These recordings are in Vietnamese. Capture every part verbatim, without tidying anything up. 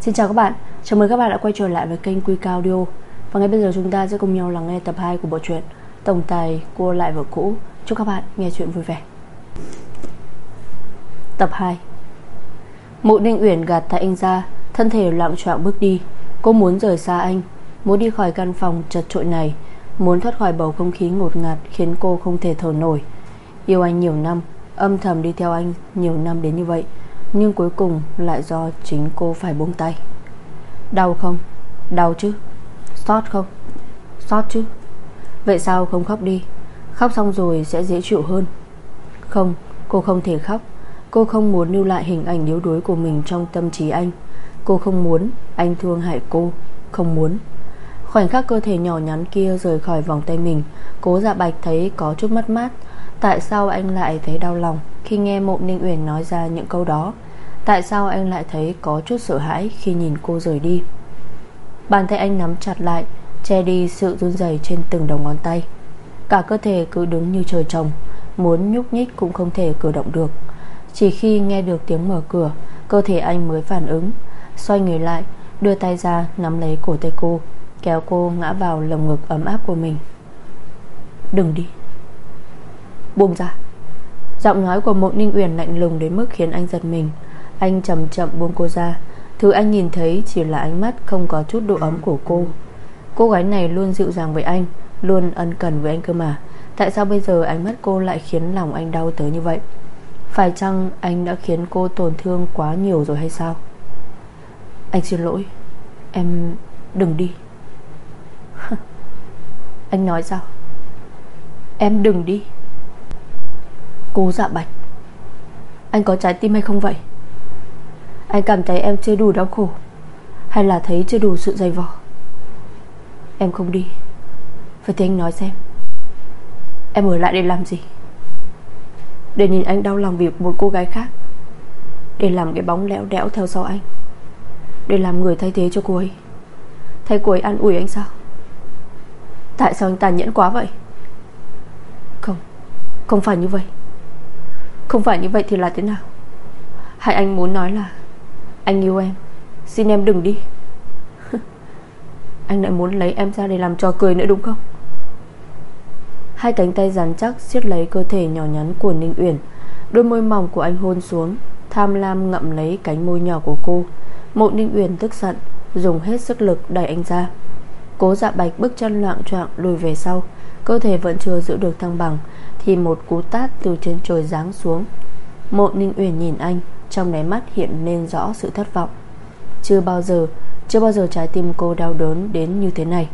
Xin chào các bạn, chào mừng các bạn đã quay trở lại với kênh Quy Cao Audio. Và ngay bây giờ chúng ta sẽ cùng nhau lắng nghe tập hai của bộ truyện Tổng tài cua lại vợ cũ. Chúc các bạn nghe chuyện vui vẻ. Tập hai. Mộ Ninh Uyển gạt tay anh ra, thân thể loạng choạng bước đi. Cô muốn rời xa anh, muốn đi khỏi căn phòng chật chội này, muốn thoát khỏi bầu không khí ngột ngạt khiến cô không thể thở nổi. Yêu anh nhiều năm, âm thầm đi theo anh nhiều năm đến như vậy, nhưng cuối cùng lại do chính cô phải buông tay. Đau không? Đau chứ. Xót không? Xót chứ. Vậy sao không khóc đi? Khóc xong rồi sẽ dễ chịu hơn. Không, cô không thể khóc. Cô không muốn lưu lại hình ảnh yếu đuối của mình trong tâm trí anh. Cô không muốn anh thương hại cô. Không muốn. Khoảnh khắc cơ thể nhỏ nhắn kia rời khỏi vòng tay mình, Cố Dạ Bạch thấy có chút mất mát. Tại sao anh lại thấy đau lòng khi nghe Mộ Ninh Uyển nói ra những câu đó? Tại sao anh lại thấy có chút sợ hãi khi nhìn cô rời đi? Bàn tay anh nắm chặt lại, che đi sự run rẩy trên từng đầu ngón tay. Cả cơ thể cứ đứng như trời trồng, muốn nhúc nhích cũng không thể cử động được. Chỉ khi nghe được tiếng mở cửa, cơ thể anh mới phản ứng. Xoay người lại, đưa tay ra nắm lấy cổ tay cô, kéo cô ngã vào lồng ngực ấm áp của mình. Đừng đi. Buông ra. Giọng nói của Mộ Ninh Uyển lạnh lùng đến mức khiến anh giật mình. Anh chậm chậm buông cô ra. Thứ anh nhìn thấy chỉ là ánh mắt không có chút độ ấm của cô. Cô gái này luôn dịu dàng với anh, luôn ân cần với anh cơ mà. Tại sao bây giờ ánh mắt cô lại khiến lòng anh đau tới như vậy? Phải chăng anh đã khiến cô tổn thương quá nhiều rồi hay sao? Anh xin lỗi. Em đừng đi. Anh nói sao? Em đừng đi. Cố Dạ Bạch, anh có trái tim hay không vậy? Anh cảm thấy em chưa đủ đau khổ, hay là thấy chưa đủ sự dày vò? Em không đi. Vậy thì anh nói xem, em ở lại để làm gì? Để nhìn anh đau lòng vì một cô gái khác, để làm cái bóng lẽo đẽo theo sau anh, để làm người thay thế cho cô ấy, thay cô ấy an ủi anh sao? Tại sao anh tàn nhẫn quá vậy? Không, không phải như vậy. Không phải như vậy thì là thế nào? Hay anh muốn nói là anh yêu em, xin em đừng đi? Anh lại muốn lấy em ra để làm trò cười nữa đúng không? Hai cánh tay rắn chắc siết lấy cơ thể nhỏ nhắn của Ninh Uyển. Đôi môi mỏng của anh hôn xuống, tham lam ngậm lấy cánh môi nhỏ của cô. Mộ Ninh Uyển tức giận, dùng hết sức lực đẩy anh ra. Cố Dạ Bạch bước chân loạng choạng lùi về sau. Cơ thể vẫn chưa giữ được thăng bằng thì một cú tát từ trên trời giáng xuống. Mộ Ninh Uyển nhìn anh, trong đáy mắt hiện lên rõ sự thất vọng. Chưa bao giờ Chưa bao giờ trái tim cô đau đớn đến như thế này.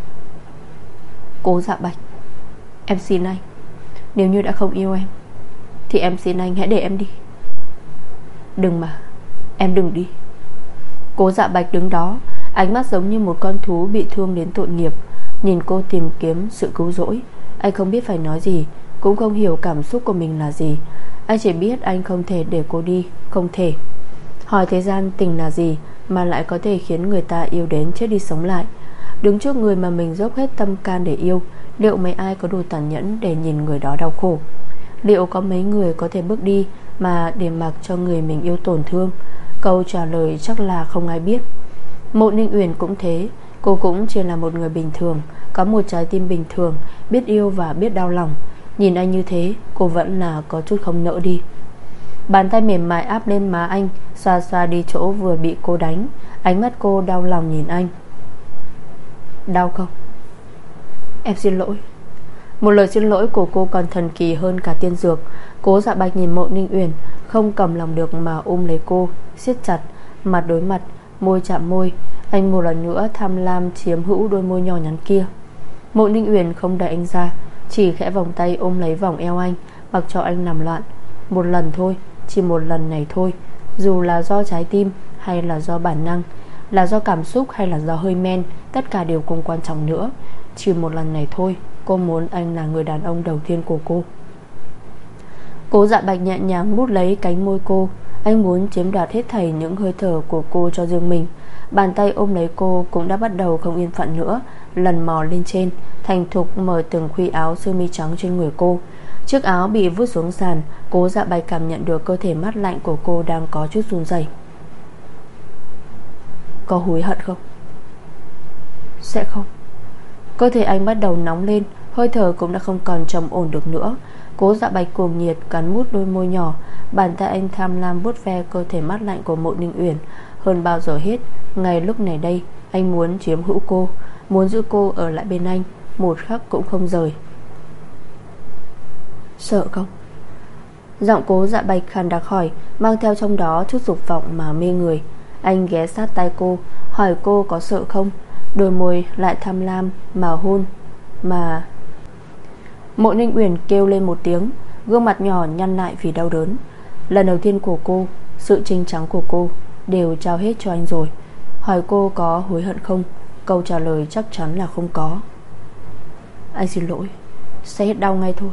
Cố Dạ Bạch, em xin anh, nếu như đã không yêu em thì em xin anh hãy để em đi. Đừng mà, em đừng đi. Cố Dạ Bạch đứng đó, ánh mắt giống như một con thú bị thương đến tội nghiệp, nhìn cô tìm kiếm sự cứu rỗi. Anh không biết phải nói gì, cũng không hiểu cảm xúc của mình là gì. Anh chỉ biết anh không thể để cô đi. Không thể. Hỏi thế gian tình là gì mà lại có thể khiến người ta yêu đến chết đi sống lại? Đứng trước người mà mình dốc hết tâm can để yêu, liệu mấy ai có đủ tàn nhẫn để nhìn người đó đau khổ? Liệu có mấy người có thể bước đi mà để mặc cho người mình yêu tổn thương? Câu trả lời chắc là không ai biết. Mộ Ninh Uyển cũng thế. Cô cũng chỉ là một người bình thường, có một trái tim bình thường, biết yêu và biết đau lòng. Nhìn anh như thế, cô vẫn là có chút không nỡ đi. Bàn tay mềm mại áp lên má anh, xoa xoa đi chỗ vừa bị cô đánh. Ánh mắt cô đau lòng nhìn anh. Đau không? Em xin lỗi. Một lời xin lỗi của cô còn thần kỳ hơn cả tiên dược. Cố Dạ Bạch nhìn Mộ Ninh Uyển, không cầm lòng được mà ôm lấy cô, siết chặt. Mặt đối mặt, môi chạm môi. Anh một lần nữa tham lam chiếm hữu đôi môi nhỏ nhắn kia. Mộ Ninh Uyển không đẩy anh ra, chỉ khẽ vòng tay ôm lấy vòng eo anh, mặc cho anh nằm loạn. Một lần thôi, chỉ một lần này thôi. Dù là do trái tim hay là do bản năng, là do cảm xúc hay là do hơi men, tất cả đều không quan trọng nữa. Chỉ một lần này thôi. Cô muốn anh là người đàn ông đầu tiên của cô. Cố Dạ Bạch nhẹ nhàng mút lấy cánh môi cô. Anh muốn chiếm đoạt hết thảy những hơi thở của cô cho riêng mình. Bàn tay ôm lấy cô cũng đã bắt đầu không yên phận nữa, lần mò lên trên, thành thục mở từng khuy áo sơ mi trắng trên người cô. Chiếc áo bị vứt xuống sàn. Cố Dạ Bạch cảm nhận được cơ thể mát lạnh của cô đang có chút run rẩy. có hối hận không? Sẽ không. Cơ thể anh bắt đầu nóng lên, hơi thở cũng đã không còn trầm ổn được nữa. Cố Dạ Bạch cuồng nhiệt cắn mút đôi môi nhỏ. Bàn tay anh tham lam vuốt ve cơ thể mát lạnh của Mộ Ninh Uyển. Hơn bao giờ hết, ngay lúc này đây, anh muốn chiếm hữu cô, muốn giữ cô ở lại bên anh, một khắc cũng không rời. Sợ không? Giọng Cố Dạ Bạch khàn đặc hỏi, mang theo trong đó chút dục vọng mà mê người. Anh ghé sát tai cô, hỏi cô có sợ không. Đôi môi lại tham lam mà hôn. Mà Mộ Ninh Uyển kêu lên một tiếng, gương mặt nhỏ nhăn lại vì đau đớn. Lần đầu tiên của cô, sự trinh trắng của cô đều trao hết cho anh rồi. Hỏi cô có hối hận không, câu trả lời chắc chắn là không có. Anh xin lỗi, sẽ hết đau ngay thôi.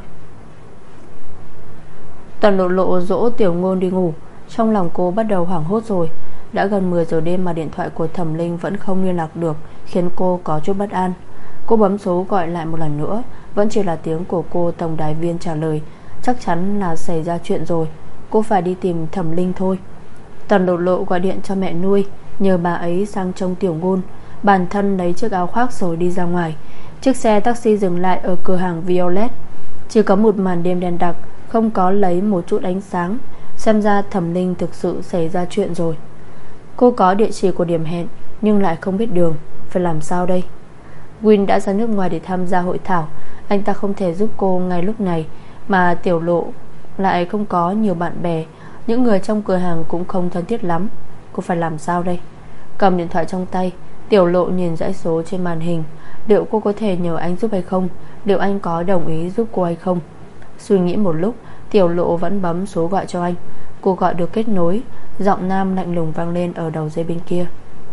Tần Lộ Lộ dỗ Tiểu Ngôn đi ngủ. Trong lòng cô bắt đầu hoảng hốt rồi. Đã gần mười giờ đêm mà điện thoại của Thẩm Linh vẫn không liên lạc được, khiến cô có chút bất an. Cô bấm số gọi lại một lần nữa, vẫn chỉ là tiếng của cô tổng đài viên trả lời. Chắc chắn là xảy ra chuyện rồi. Cô phải đi tìm Thẩm Linh thôi. Tần Lộ Lộ gọi điện cho mẹ nuôi, nhờ bà ấy sang trông Tiểu Ngôn. Bản thân lấy chiếc áo khoác rồi đi ra ngoài. Chiếc xe taxi dừng lại ở cửa hàng Violet. Chỉ có một màn đêm đen đặc, không có lấy một chút ánh sáng. Xem ra Thẩm Linh thực sự xảy ra chuyện rồi. Cô có địa chỉ của điểm hẹn, nhưng lại không biết đường. Phải làm sao đây? Win đã ra nước ngoài để tham gia hội thảo. Anh ta không thể giúp cô ngay lúc này. Mà Tiểu Lộ lại không có nhiều bạn bè. Những người trong cửa hàng cũng không thân thiết lắm. Cô phải làm sao đây? Cầm điện thoại trong tay, Tiểu Lộ nhìn dãy số trên màn hình. Liệu cô có thể nhờ anh giúp hay không? Liệu anh có đồng ý giúp cô hay không? Suy nghĩ một lúc, Tiểu Lộ vẫn bấm số gọi cho anh. Cô gọi được kết nối. Giọng nam lạnh lùng vang lên ở đầu dây bên kia.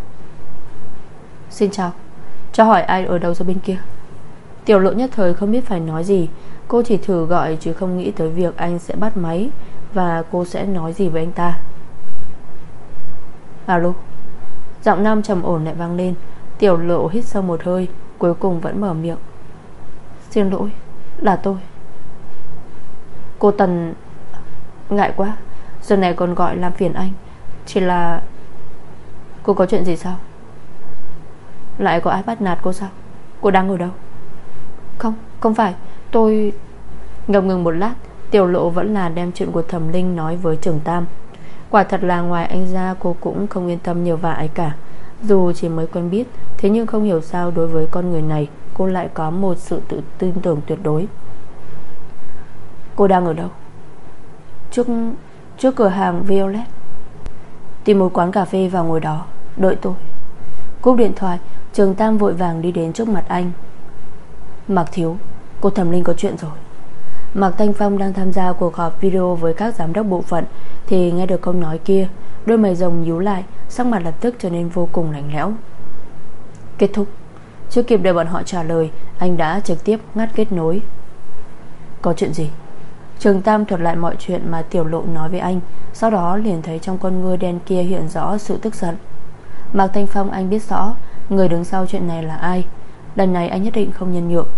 Xin chào, cho hỏi ai ở đầu dây bên kia? Tiểu Lộ nhất thời không biết phải nói gì. Cô chỉ thử gọi chứ không nghĩ tới việc anh sẽ bắt máy và cô sẽ nói gì với anh ta. Alo. Giọng nam trầm ổn lại vang lên. Tiểu Lộ hít sâu một hơi, cuối cùng vẫn mở miệng. Xin lỗi, là tôi. Cô Tần, ngại quá, giờ này còn gọi làm phiền anh. Chỉ là cô có chuyện gì sao? Lại có ai bắt nạt cô sao? Cô đang ở đâu? Không, không phải, tôi... Ngập ngừng một lát, Tiểu Lộ vẫn là đem chuyện của Thẩm Linh nói với Trường Tam. Quả thật là ngoài anh ra, cô cũng không yên tâm nhờ vả ai cả. Dù chỉ mới quen biết, thế nhưng không hiểu sao đối với con người này cô lại có một sự tự tin tưởng tuyệt đối. Cô đang ở đâu? Trước trước cửa hàng Violet. Tìm một quán cà phê và ngồi đó, đợi tôi. Cúp điện thoại, Trường Tam vội vàng đi đến trước mặt anh. Mạc thiếu, cô Thẩm Linh có chuyện rồi. Mạc Thanh Phong đang tham gia cuộc họp video với các giám đốc bộ phận thì nghe được câu nói kia, đôi mày rồng nhíu lại, sắc mặt lập tức trở nên vô cùng lạnh lẽo. Kết thúc. Chưa kịp đợi bọn họ trả lời, anh đã trực tiếp ngắt kết nối. Có chuyện gì? Trường Tam thuật lại mọi chuyện mà Tiểu Lộ nói với anh. Sau đó liền thấy trong con ngươi đen kia hiện rõ sự tức giận. Mạc Thanh Phong anh biết rõ người đứng sau chuyện này là ai. Lần này anh nhất định không nhân nhượng.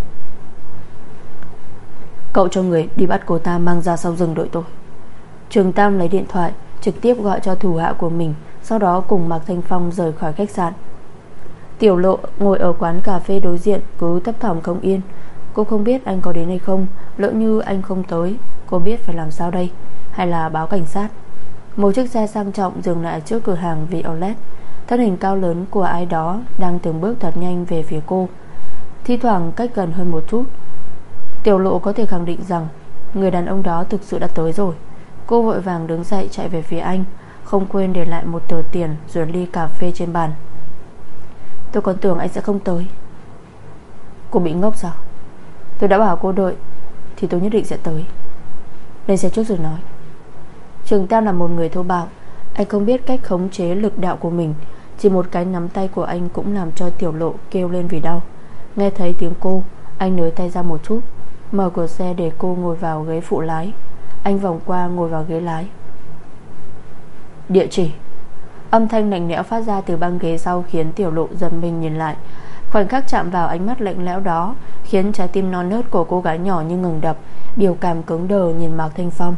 Cậu cho người đi bắt cô ta mang ra sau rừng đợi tôi. Trường Tam lấy điện thoại trực tiếp gọi cho thủ hạ của mình, sau đó cùng Mạc Thanh Phong rời khỏi khách sạn. Tiểu Lộ ngồi ở quán cà phê đối diện, cứ thấp thỏm không yên. Cô không biết anh có đến hay không. Lỡ như anh không tới, cô biết phải làm sao đây? Hay là báo cảnh sát? Một chiếc xe sang trọng dừng lại trước cửa hàng Violet. Thân hình cao lớn của ai đó đang từng bước thật nhanh về phía cô, thi thoảng cách gần hơn một chút. Tiểu Lộ có thể khẳng định rằng người đàn ông đó thực sự đã tới rồi. Cô vội vàng đứng dậy chạy về phía anh, không quên để lại một tờ tiền rồi ly cà phê trên bàn. Tôi còn tưởng anh sẽ không tới. Cô bị ngốc sao? Tôi đã bảo cô đợi thì tôi nhất định sẽ tới. Lên xe trước rồi nói. Trường Tam là một người thô bạo. Anh không biết cách khống chế lực đạo của mình. Chỉ một cái nắm tay của anh cũng làm cho Tiểu Lộ kêu lên vì đau. Nghe thấy tiếng cô, anh nới tay ra một chút, mở cửa xe để cô ngồi vào ghế phụ lái. Anh vòng qua ngồi vào ghế lái. Địa chỉ. Âm thanh lạnh lẽo phát ra từ băng ghế sau khiến Tiểu Lộ giật mình nhìn lại. Khoảnh khắc chạm vào ánh mắt lạnh lẽo đó khiến trái tim non nớt của cô gái nhỏ như ngừng đập, biểu cảm cứng đờ nhìn Mạc Thanh Phong.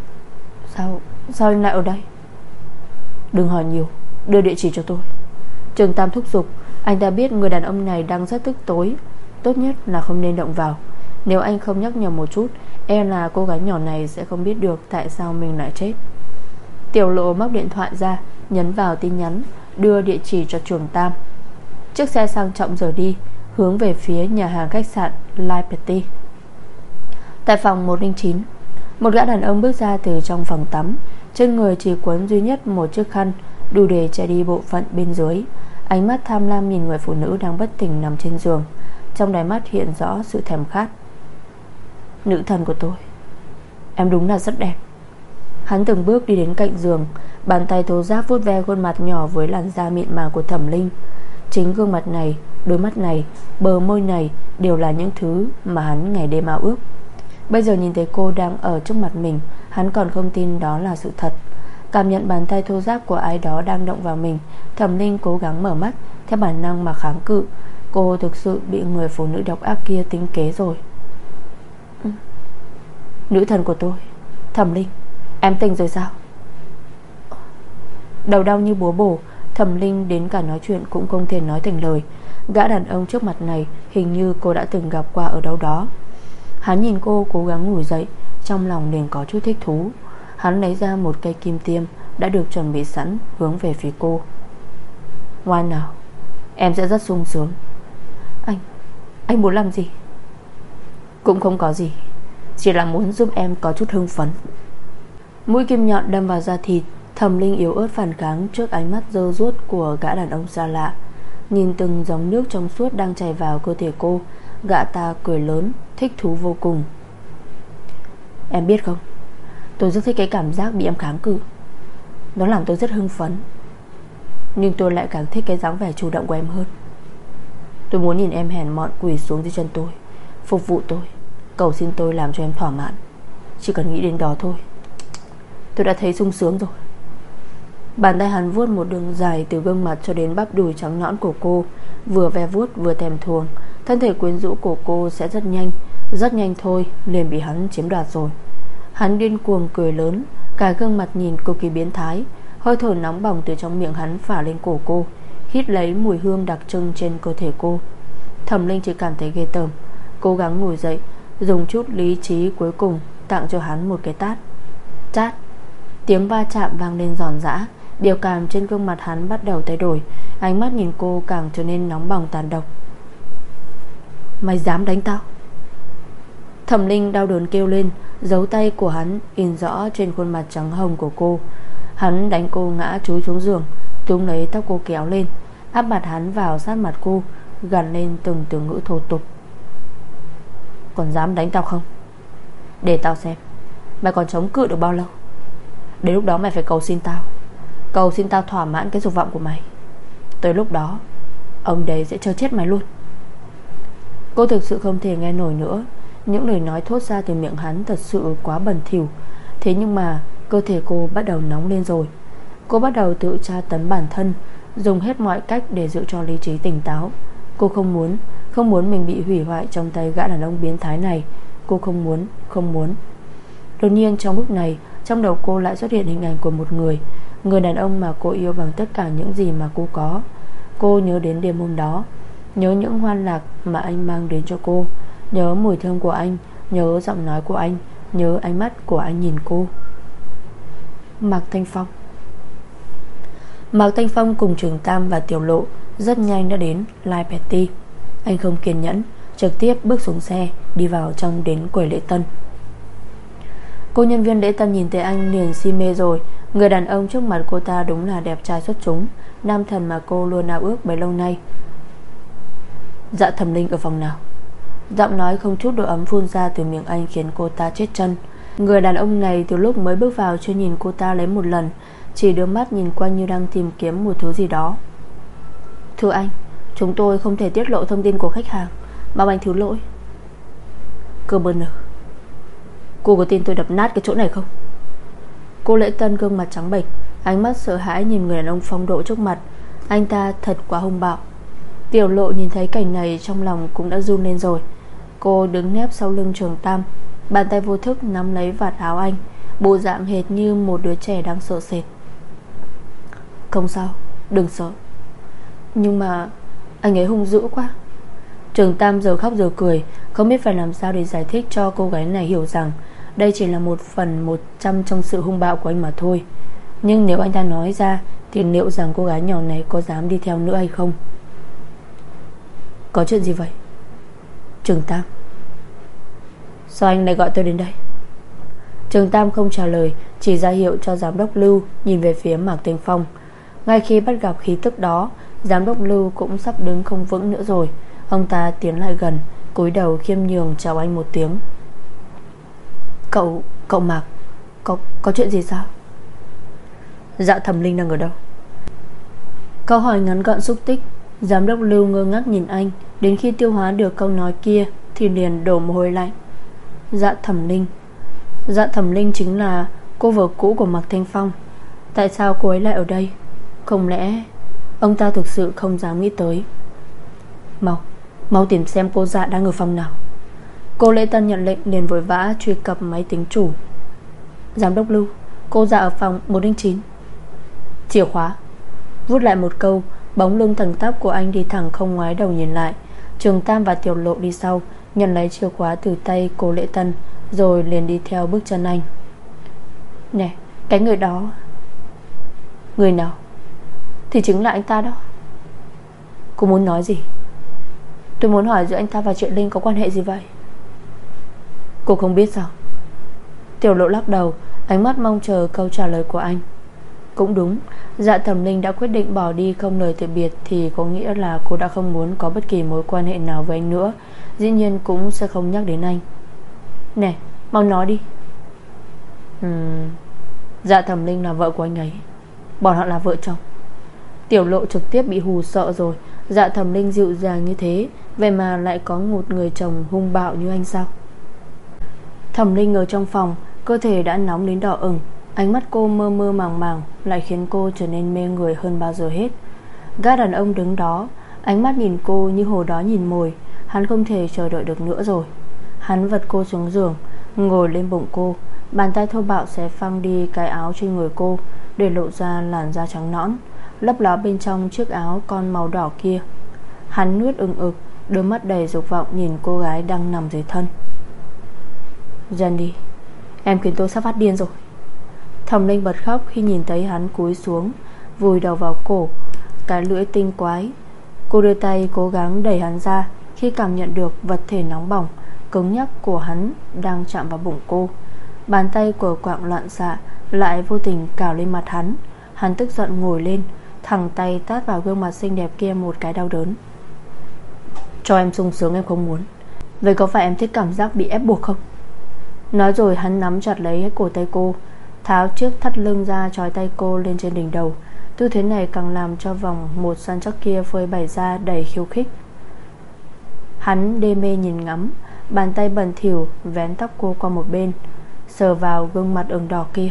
Sao, sao anh lại ở đây? Đừng hỏi nhiều, đưa địa chỉ cho tôi. Trường Tam thúc giục. Anh ta biết người đàn ông này đang rất tức tối, tốt nhất là không nên động vào. Nếu anh không nhắc nhở một chút, e là cô gái nhỏ này sẽ không biết được tại sao mình lại chết. Tiểu Lộ móc điện thoại ra, nhấn vào tin nhắn, đưa địa chỉ cho Trường Tam. Chiếc xe sang trọng rời đi, hướng về phía nhà hàng khách sạn Liberty. Tại phòng một không chín, một gã đàn ông bước ra từ trong phòng tắm. Trên người chỉ quấn duy nhất một chiếc khăn, đủ để che đi bộ phận bên dưới. Ánh mắt tham lam nhìn người phụ nữ đang bất tỉnh nằm trên giường. Trong đáy mắt hiện rõ sự thèm khát. Nữ thần của tôi, em đúng là rất đẹp. Hắn từng bước đi đến cạnh giường, bàn tay thô ráp vuốt ve khuôn mặt nhỏ với làn da mịn màng của Thẩm Linh. Chính gương mặt này, đôi mắt này, bờ môi này đều là những thứ mà hắn ngày đêm ao ước. Bây giờ nhìn thấy cô đang ở trước mặt mình, hắn còn không tin đó là sự thật. Cảm nhận bàn tay thô ráp của ai đó đang động vào mình, Thẩm Linh cố gắng mở mắt, theo bản năng mà kháng cự. Cô thực sự bị người phụ nữ độc ác kia tính kế rồi. ừ. Nữ thần của tôi, Thẩm Linh, em tỉnh rồi sao? Đầu đau như búa bổ, Thẩm Linh đến cả nói chuyện cũng không thể nói thành lời. Gã đàn ông trước mặt này hình như cô đã từng gặp qua ở đâu đó. Hắn nhìn cô cố gắng ngồi dậy, trong lòng liền có chút thích thú. Hắn lấy ra một cây kim tiêm đã được chuẩn bị sẵn, hướng về phía cô. Ngoan nào, em sẽ rất sung sướng. Anh, anh muốn làm gì? Cũng không có gì, chỉ là muốn giúp em có chút hưng phấn. Mũi kim nhọn đâm vào da thịt. Thẩm Linh yếu ớt phản kháng trước ánh mắt dơ dốt của gã đàn ông xa lạ. Nhìn từng dòng nước trong suốt đang chảy vào cơ thể cô, gã ta cười lớn, thích thú vô cùng. Em biết không, tôi rất thích cái cảm giác bị em kháng cự. Nó làm tôi rất hưng phấn. Nhưng tôi lại càng thích cái dáng vẻ chủ động của em hơn. Tôi muốn nhìn em hèn mọn quỳ xuống dưới chân tôi, phục vụ tôi, cầu xin tôi làm cho em thỏa mãn. Chỉ cần nghĩ đến đó thôi, tôi đã thấy sung sướng rồi. Bàn tay hắn vuốt một đường dài từ gương mặt cho đến bắp đùi trắng nõn của cô, vừa ve vuốt vừa thèm thuồng. Thân thể quyến rũ của cô sẽ rất nhanh, rất nhanh thôi liền bị hắn chiếm đoạt rồi. Hắn điên cuồng cười lớn, cả gương mặt nhìn cực kỳ biến thái. Hơi thở nóng bỏng từ trong miệng hắn phả lên cổ cô, hít lấy mùi hương đặc trưng trên cơ thể cô. Thẩm Linh chỉ cảm thấy ghê tởm, cố gắng ngồi dậy, dùng chút lý trí cuối cùng tặng cho hắn một cái tát. Chát. Tiếng va chạm vang lên giòn giã. Biểu cảm trên gương mặt hắn bắt đầu thay đổi. Ánh mắt nhìn cô càng trở nên nóng bỏng tàn độc. Mày dám đánh tao? Thẩm Linh đau đớn kêu lên. Dấu tay của hắn in rõ trên khuôn mặt trắng hồng của cô. Hắn đánh cô ngã chúi xuống giường, túm lấy tóc cô kéo lên, áp mặt hắn vào sát mặt cô, gằn lên từng từ ngữ thô tục. Còn dám đánh tao không? Để tao xem mày còn chống cự được bao lâu. Đến lúc đó mày phải cầu xin tao, cầu xin tao thỏa mãn cái dục vọng của mày. Tới lúc đó ông đấy sẽ chơi chết mày luôn. Cô thực sự không thể nghe nổi nữa. Những lời nói thốt ra từ miệng hắn thật sự quá bẩn thỉu. Thế nhưng mà cơ thể cô bắt đầu nóng lên rồi. Cô bắt đầu tự tra tấn bản thân, dùng hết mọi cách để giữ cho lý trí tỉnh táo. Cô không muốn, không muốn mình bị hủy hoại trong tay gã đàn ông biến thái này. Cô không muốn, không muốn. Đột nhiên trong lúc này, trong đầu cô lại xuất hiện hình ảnh của một người, người đàn ông mà cô yêu bằng tất cả những gì mà cô có. Cô nhớ đến đêm hôm đó, nhớ những hoan lạc mà anh mang đến cho cô, nhớ mùi thơm của anh, nhớ giọng nói của anh, nhớ ánh mắt của anh nhìn cô. Mạc Thanh Phong. Mạc Thanh Phong cùng Trường Tam và Tiểu Lộ rất nhanh đã đến Liberty. Anh không kiên nhẫn, trực tiếp bước xuống xe, đi vào trong đến quầy lễ tân. Cô nhân viên lễ tân nhìn thấy anh liền si mê rồi. Người đàn ông trước mặt cô ta đúng là đẹp trai xuất chúng, nam thần mà cô luôn ao ước bấy lâu nay. Dạ Thẩm Linh ở phòng nào? Giọng nói không chút độ ấm phun ra từ miệng anh khiến cô ta chết chân. Người đàn ông này từ lúc mới bước vào chưa nhìn cô ta lấy một lần, chỉ đưa mắt nhìn quanh như đang tìm kiếm một thứ gì đó. Thưa anh, chúng tôi không thể tiết lộ thông tin của khách hàng, mong anh thứ lỗi. Cơ bơn nở, cô có tin tôi đập nát cái chỗ này không? Cô lễ tân gương mặt trắng bệch, ánh mắt sợ hãi nhìn người đàn ông phong độ trước mặt. Anh ta thật quá hung bạo. Tiểu Lộ nhìn thấy cảnh này trong lòng cũng đã run lên rồi. Cô đứng nép sau lưng Trường Tam, bàn tay vô thức nắm lấy vạt áo anh, bộ dạng hệt như một đứa trẻ đang sợ sệt. Không sao, đừng sợ. Nhưng mà anh ấy hung dữ quá. Trường Tam giờ khóc giờ cười, không biết phải làm sao để giải thích cho cô gái này hiểu rằng đây chỉ là một phần một trăm trong sự hung bạo của anh mà thôi. Nhưng nếu anh ta nói ra thì liệu rằng cô gái nhỏ này có dám đi theo nữa hay không? Có chuyện gì vậy Trường Tam? Sao anh lại gọi tôi đến đây? Trường Tam không trả lời, chỉ ra hiệu cho giám đốc Lưu nhìn về phía Mạc Thanh Phong. Ngay khi bắt gặp khí tức đó, giám đốc Lưu cũng sắp đứng không vững nữa rồi. Ông ta tiến lại gần, cúi đầu khiêm nhường chào anh một tiếng. Cậu, cậu Mạc, Có, có chuyện gì sao? Dạ Thẩm Linh đang ở đâu? Câu hỏi ngắn gọn xúc tích. Giám đốc Lưu ngơ ngác nhìn anh. Đến khi tiêu hóa được câu nói kia thì liền đổ mồ hôi lạnh. Dạ Thẩm Linh. Dạ Thẩm Linh chính là cô vợ cũ của Mạc Thanh Phong. Tại sao cô ấy lại ở đây? Không lẽ ông ta thực sự không dám nghĩ tới. Mau, mau tìm xem cô Dạ đang ở phòng nào. Cô Lễ Tân nhận lệnh liền vội vã truy cập máy tính chủ. Giám đốc Lưu, cô Dạ ở phòng một không chín. Chìa khóa. Vút lại một câu, bóng lưng thẳng tắp của anh đi thẳng không ngoái đầu nhìn lại. Trường Tam và Tiểu Lộ đi sau, nhận lấy chìa khóa từ tay cô Lễ Tân, rồi liền đi theo bước chân anh. Nè, cái người đó. Người nào? Thì chính là anh ta đó. Cô muốn nói gì? Tôi muốn hỏi giữa anh ta và Triệu Linh có quan hệ gì vậy? Cô không biết sao? Tiểu Lộ lắc đầu, ánh mắt mong chờ câu trả lời của anh. Cũng đúng, Dạ Thẩm Linh đã quyết định bỏ đi không lời từ biệt thì có nghĩa là cô đã không muốn có bất kỳ mối quan hệ nào với anh nữa. Dĩ nhiên cũng sẽ không nhắc đến anh. Nè, mau nói đi. uhm, Dạ Thẩm Linh là vợ của anh ấy. Bọn họ là vợ chồng. Tiểu Lộ trực tiếp bị hù sợ rồi. Dạ Thẩm Linh dịu dàng như thế, vậy mà lại có một người chồng hung bạo như anh sao? Thẩm Linh ở trong phòng, cơ thể đã nóng đến đỏ ửng. Ánh mắt cô mơ mơ màng màng lại khiến cô trở nên mê người hơn bao giờ hết. Gã đàn ông đứng đó, ánh mắt nhìn cô như hồ đó nhìn mồi. Hắn không thể chờ đợi được nữa rồi. Hắn vật cô xuống giường, ngồi lên bụng cô, bàn tay thô bạo xé phăng đi cái áo trên người cô, để lộ ra làn da trắng nõn lấp ló bên trong chiếc áo con màu đỏ kia. Hắn nuốt ừng ực, đôi mắt đầy dục vọng nhìn cô gái đang nằm dưới thân. Jenny, em khiến tôi sắp phát điên rồi. Thẩm Linh bật khóc khi nhìn thấy hắn cúi xuống, vùi đầu vào cổ, cái lưỡi tinh quái. Cô đưa tay cố gắng đẩy hắn ra, khi cảm nhận được vật thể nóng bỏng cứng nhắc của hắn đang chạm vào bụng cô. Bàn tay của quạng loạn xạ lại vô tình cào lên mặt hắn. Hắn tức giận ngồi lên, thẳng tay tát vào gương mặt xinh đẹp kia một cái đau đớn. Cho em sung sướng em không muốn. Vậy có phải em thích cảm giác bị ép buộc không? Nói rồi hắn nắm chặt lấy cổ tay cô, tháo chiếc thắt lưng ra trói tay cô lên trên đỉnh đầu. Tư thế này càng làm cho vòng một săn chắc kia phơi bày ra đầy khiêu khích. Hắn đê mê nhìn ngắm, bàn tay bẩn thỉu vén tóc cô qua một bên, sờ vào gương mặt ửng đỏ kia.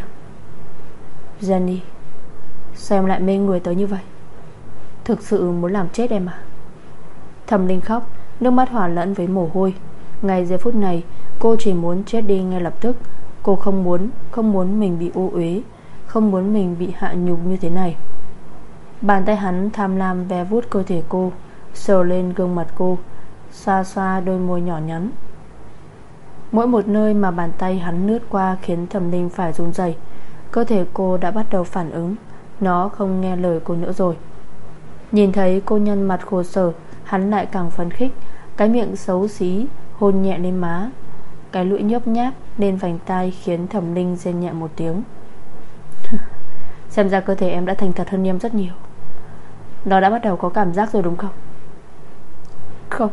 Jenny, sao em lại mê người tới như vậy? Thực sự muốn làm chết em à? Thẩm Linh khóc, nước mắt hòa lẫn với mồ hôi. Ngay giây phút này cô chỉ muốn chết đi ngay lập tức. Cô không muốn Không muốn mình bị ô uế, không muốn mình bị hạ nhục như thế này. Bàn tay hắn tham lam ve vuốt cơ thể cô, sờ lên gương mặt cô, xoa xoa đôi môi nhỏ nhắn. Mỗi một nơi mà bàn tay hắn lướt qua khiến Thẩm Linh phải run rẩy. Cơ thể cô đã bắt đầu phản ứng. Nó không nghe lời cô nữa rồi. Nhìn thấy cô nhăn mặt khổ sở, hắn lại càng phấn khích. Cái miệng xấu xí hôn nhẹ lên má, cái lưỡi nhấp nháp lên vành tai khiến Thẩm Linh rên nhẹ một tiếng. Xem ra cơ thể em đã thành thật hơn em rất nhiều. Nó đã bắt đầu có cảm giác rồi đúng không? Không.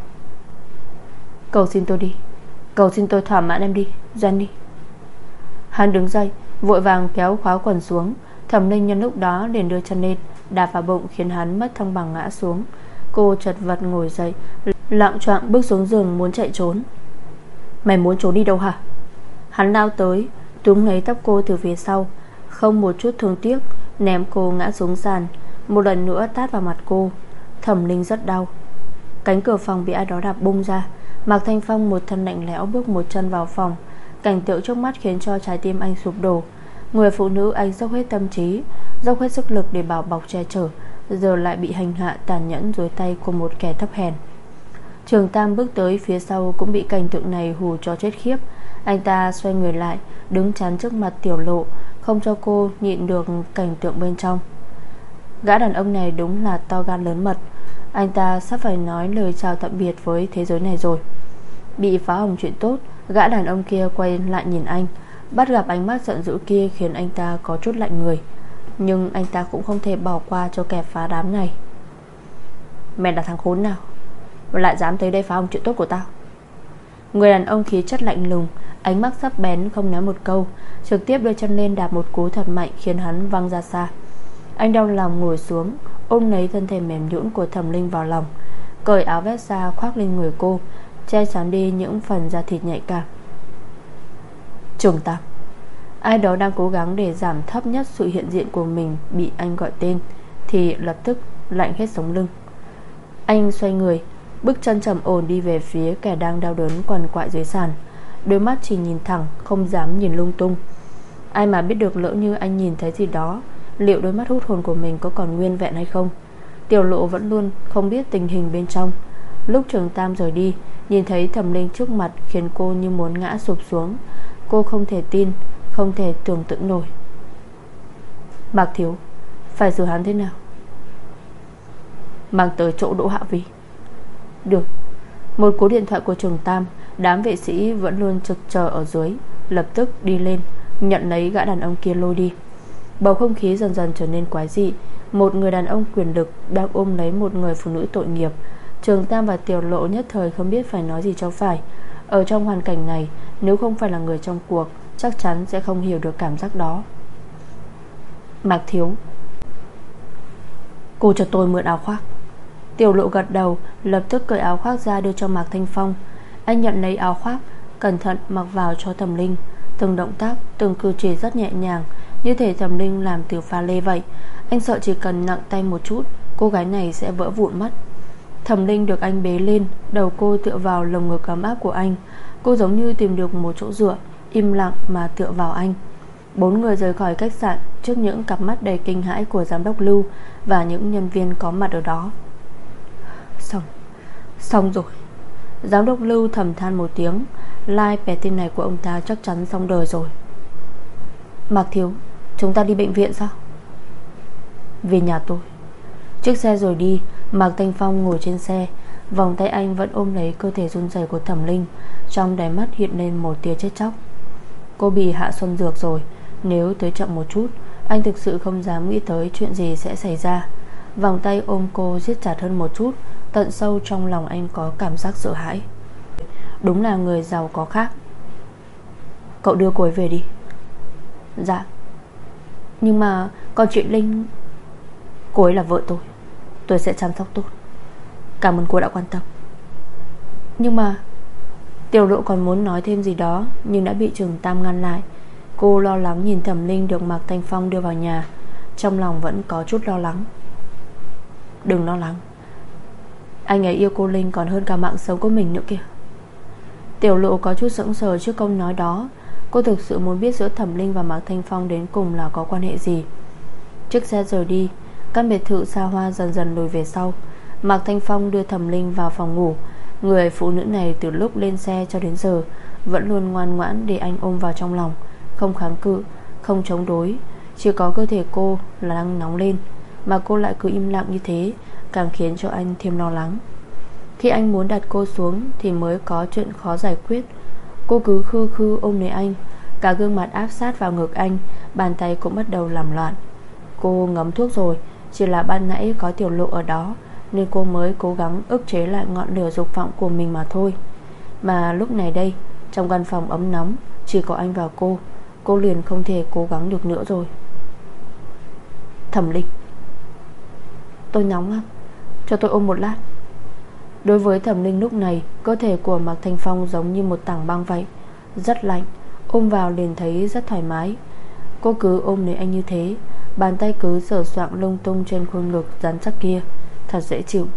Cầu xin tôi đi, cầu xin tôi thỏa mãn em đi, Jenny. Hắn đứng dậy, vội vàng kéo khóa quần xuống. Thẩm Linh nhân lúc đó liền đưa chân lên, đạp vào bụng khiến hắn mất thăng bằng ngã xuống. Cô chật vật ngồi dậy, loạng choạng bước xuống giường muốn chạy trốn. Mày muốn trốn đi đâu hả? Hắn lao tới, túm lấy tóc cô từ phía sau, không một chút thương tiếc ném cô ngã xuống sàn, một lần nữa tát vào mặt cô. Thẩm Linh rất đau. Cánh cửa phòng bị ai đó đạp bung ra. Mạc Thanh Phong một thân lạnh lẽo bước một chân vào phòng. Cảnh tượng trước mắt khiến cho trái tim anh sụp đổ. Người phụ nữ anh dốc hết tâm trí, dốc hết sức lực để bảo bọc che chở, giờ lại bị hành hạ tàn nhẫn dưới tay của một kẻ thấp hèn. Trường Tam bước tới phía sau cũng bị cảnh tượng này hù cho chết khiếp. Anh ta xoay người lại, đứng chắn trước mặt Tiểu Lộ, không cho cô nhịn được cảnh tượng bên trong. Gã đàn ông này đúng là to gan lớn mật. Anh ta sắp phải nói lời chào tạm biệt với thế giới này rồi. Bị phá hỏng chuyện tốt, gã đàn ông kia quay lại nhìn anh, bắt gặp ánh mắt giận dữ kia khiến anh ta có chút lạnh người. Nhưng anh ta cũng không thể bỏ qua cho kẻ phá đám này. Mẹ là thằng khốn nào lại dám tới đây phá hỏng chuyện tốt của tao? Người đàn ông khí chất lạnh lùng, ánh mắt sắc bén, không nói một câu, trực tiếp đưa chân lên đạp một cú thật mạnh khiến hắn văng ra xa. Anh đau lòng ngồi xuống, ôm lấy thân thể mềm nhũn của Thẩm Linh vào lòng, cởi áo vest ra khoác lên người cô, che chắn đi những phần da thịt nhạy cảm. Trường Tam. Ai đó đang cố gắng để giảm thấp nhất sự hiện diện của mình bị anh gọi tên thì lập tức lạnh hết sống lưng. Anh xoay người, bước chân trầm ổn đi về phía kẻ đang đau đớn quằn quại dưới sàn, đôi mắt chỉ nhìn thẳng, không dám nhìn lung tung. Ai mà biết được lỡ như anh nhìn thấy gì đó, liệu đôi mắt hút hồn của mình có còn nguyên vẹn hay không. Tiểu Lộ vẫn luôn không biết tình hình bên trong. Lúc Trường Tam rời đi, nhìn thấy Thẩm Linh trước mặt khiến cô như muốn ngã sụp xuống. Cô không thể tin, không thể tưởng tượng nổi. Mạc thiếu, phải xử hắn thế nào? Mang tới chỗ Đỗ Hạ Vi. Được. Một cú điện thoại của Trường Tam. Đám vệ sĩ vẫn luôn trực chờ ở dưới lập tức đi lên, nhận lấy gã đàn ông kia lôi đi. Bầu không khí dần dần trở nên quái dị. Một người đàn ông quyền lực đang ôm lấy một người phụ nữ tội nghiệp. Trường Tam và Tiểu Lộ nhất thời không biết phải nói gì cho phải. Ở trong hoàn cảnh này, nếu không phải là người trong cuộc, chắc chắn sẽ không hiểu được cảm giác đó. Mạc thiếu, cô cho tôi mượn áo khoác. Tiểu Lộ gật đầu, lập tức cởi áo khoác ra đưa cho Mạc Thanh Phong. Anh nhận lấy áo khoác, cẩn thận mặc vào cho Thẩm Linh. Từng động tác, từng cử chỉ rất nhẹ nhàng, như thể Thẩm Linh làm từ pha lê vậy. Anh sợ chỉ cần nặng tay một chút, cô gái này sẽ vỡ vụn mất. Thẩm Linh được anh bế lên, đầu cô tựa vào lồng ngực ấm áp của anh. Cô giống như tìm được một chỗ dựa, im lặng mà tựa vào anh. Bốn người rời khỏi khách sạn trước những cặp mắt đầy kinh hãi của giám đốc Lưu và những nhân viên có mặt ở đó. Xong, xong rồi. Giám đốc Lưu thầm than một tiếng. Lai bè tin này của ông ta chắc chắn xong đời rồi. Mạc thiếu, chúng ta đi bệnh viện sao? Về nhà tôi. Chiếc xe rồi đi. Mạc Thanh Phong ngồi trên xe, vòng tay anh vẫn ôm lấy cơ thể run rẩy của Thẩm Linh. Trong đáy mắt hiện lên một tia chết chóc. Cô bị hạ xuân dược rồi. Nếu tới chậm một chút, anh thực sự không dám nghĩ tới chuyện gì sẽ xảy ra. Vòng tay ôm cô siết chặt hơn một chút. Tận sâu trong lòng anh có cảm giác sợ hãi. Đúng là người giàu có khác. Cậu đưa cô ấy về đi. Dạ. Nhưng mà còn chuyện Linh, cô ấy là vợ tôi, tôi sẽ chăm sóc tốt. Cảm ơn cô đã quan tâm. Nhưng mà Tiểu Lộ còn muốn nói thêm gì đó, nhưng đã bị Trường Tam ngăn lại. Cô lo lắng nhìn Thẩm Linh được Mạc Thanh Phong đưa vào nhà, trong lòng vẫn có chút lo lắng. Đừng lo lắng, anh ấy yêu cô Linh còn hơn cả mạng sống của mình nữa kìa. Tiểu Lộ có chút sững sờ trước câu nói đó. Cô thực sự muốn biết giữa Thẩm Linh và Mạc Thanh Phong đến cùng là có quan hệ gì. Chiếc xe rời đi, căn biệt thự xa hoa dần dần lùi về sau. Mạc Thanh Phong đưa Thẩm Linh vào phòng ngủ. Người phụ nữ này từ lúc lên xe cho đến giờ vẫn luôn ngoan ngoãn để anh ôm vào trong lòng, không kháng cự, không chống đối. Chỉ có cơ thể cô là đang nóng lên, mà cô lại cứ im lặng như thế, càng khiến cho anh thêm lo lắng. Khi anh muốn đặt cô xuống thì mới có chuyện khó giải quyết. Cô cứ khư khư ôm lấy anh, cả gương mặt áp sát vào ngực anh, bàn tay cũng bắt đầu làm loạn. Cô ngấm thuốc rồi, chỉ là ban nãy có Tiểu Lộ ở đó nên cô mới cố gắng ức chế lại ngọn lửa dục vọng của mình mà thôi. Mà lúc này đây, trong căn phòng ấm nóng chỉ có anh và cô, cô liền không thể cố gắng được nữa rồi. Thẩm Linh, tôi nóng lắm, cho tôi ôm một lát. Đối với Thẩm Linh lúc này, cơ thể của Mạc Thanh Phong giống như một tảng băng vậy, rất lạnh, ôm vào liền thấy rất thoải mái. Cô cứ ôm lấy anh như thế, bàn tay cứ sờ soạng lung tung trên khuôn ngực rắn chắc kia, thật dễ chịu.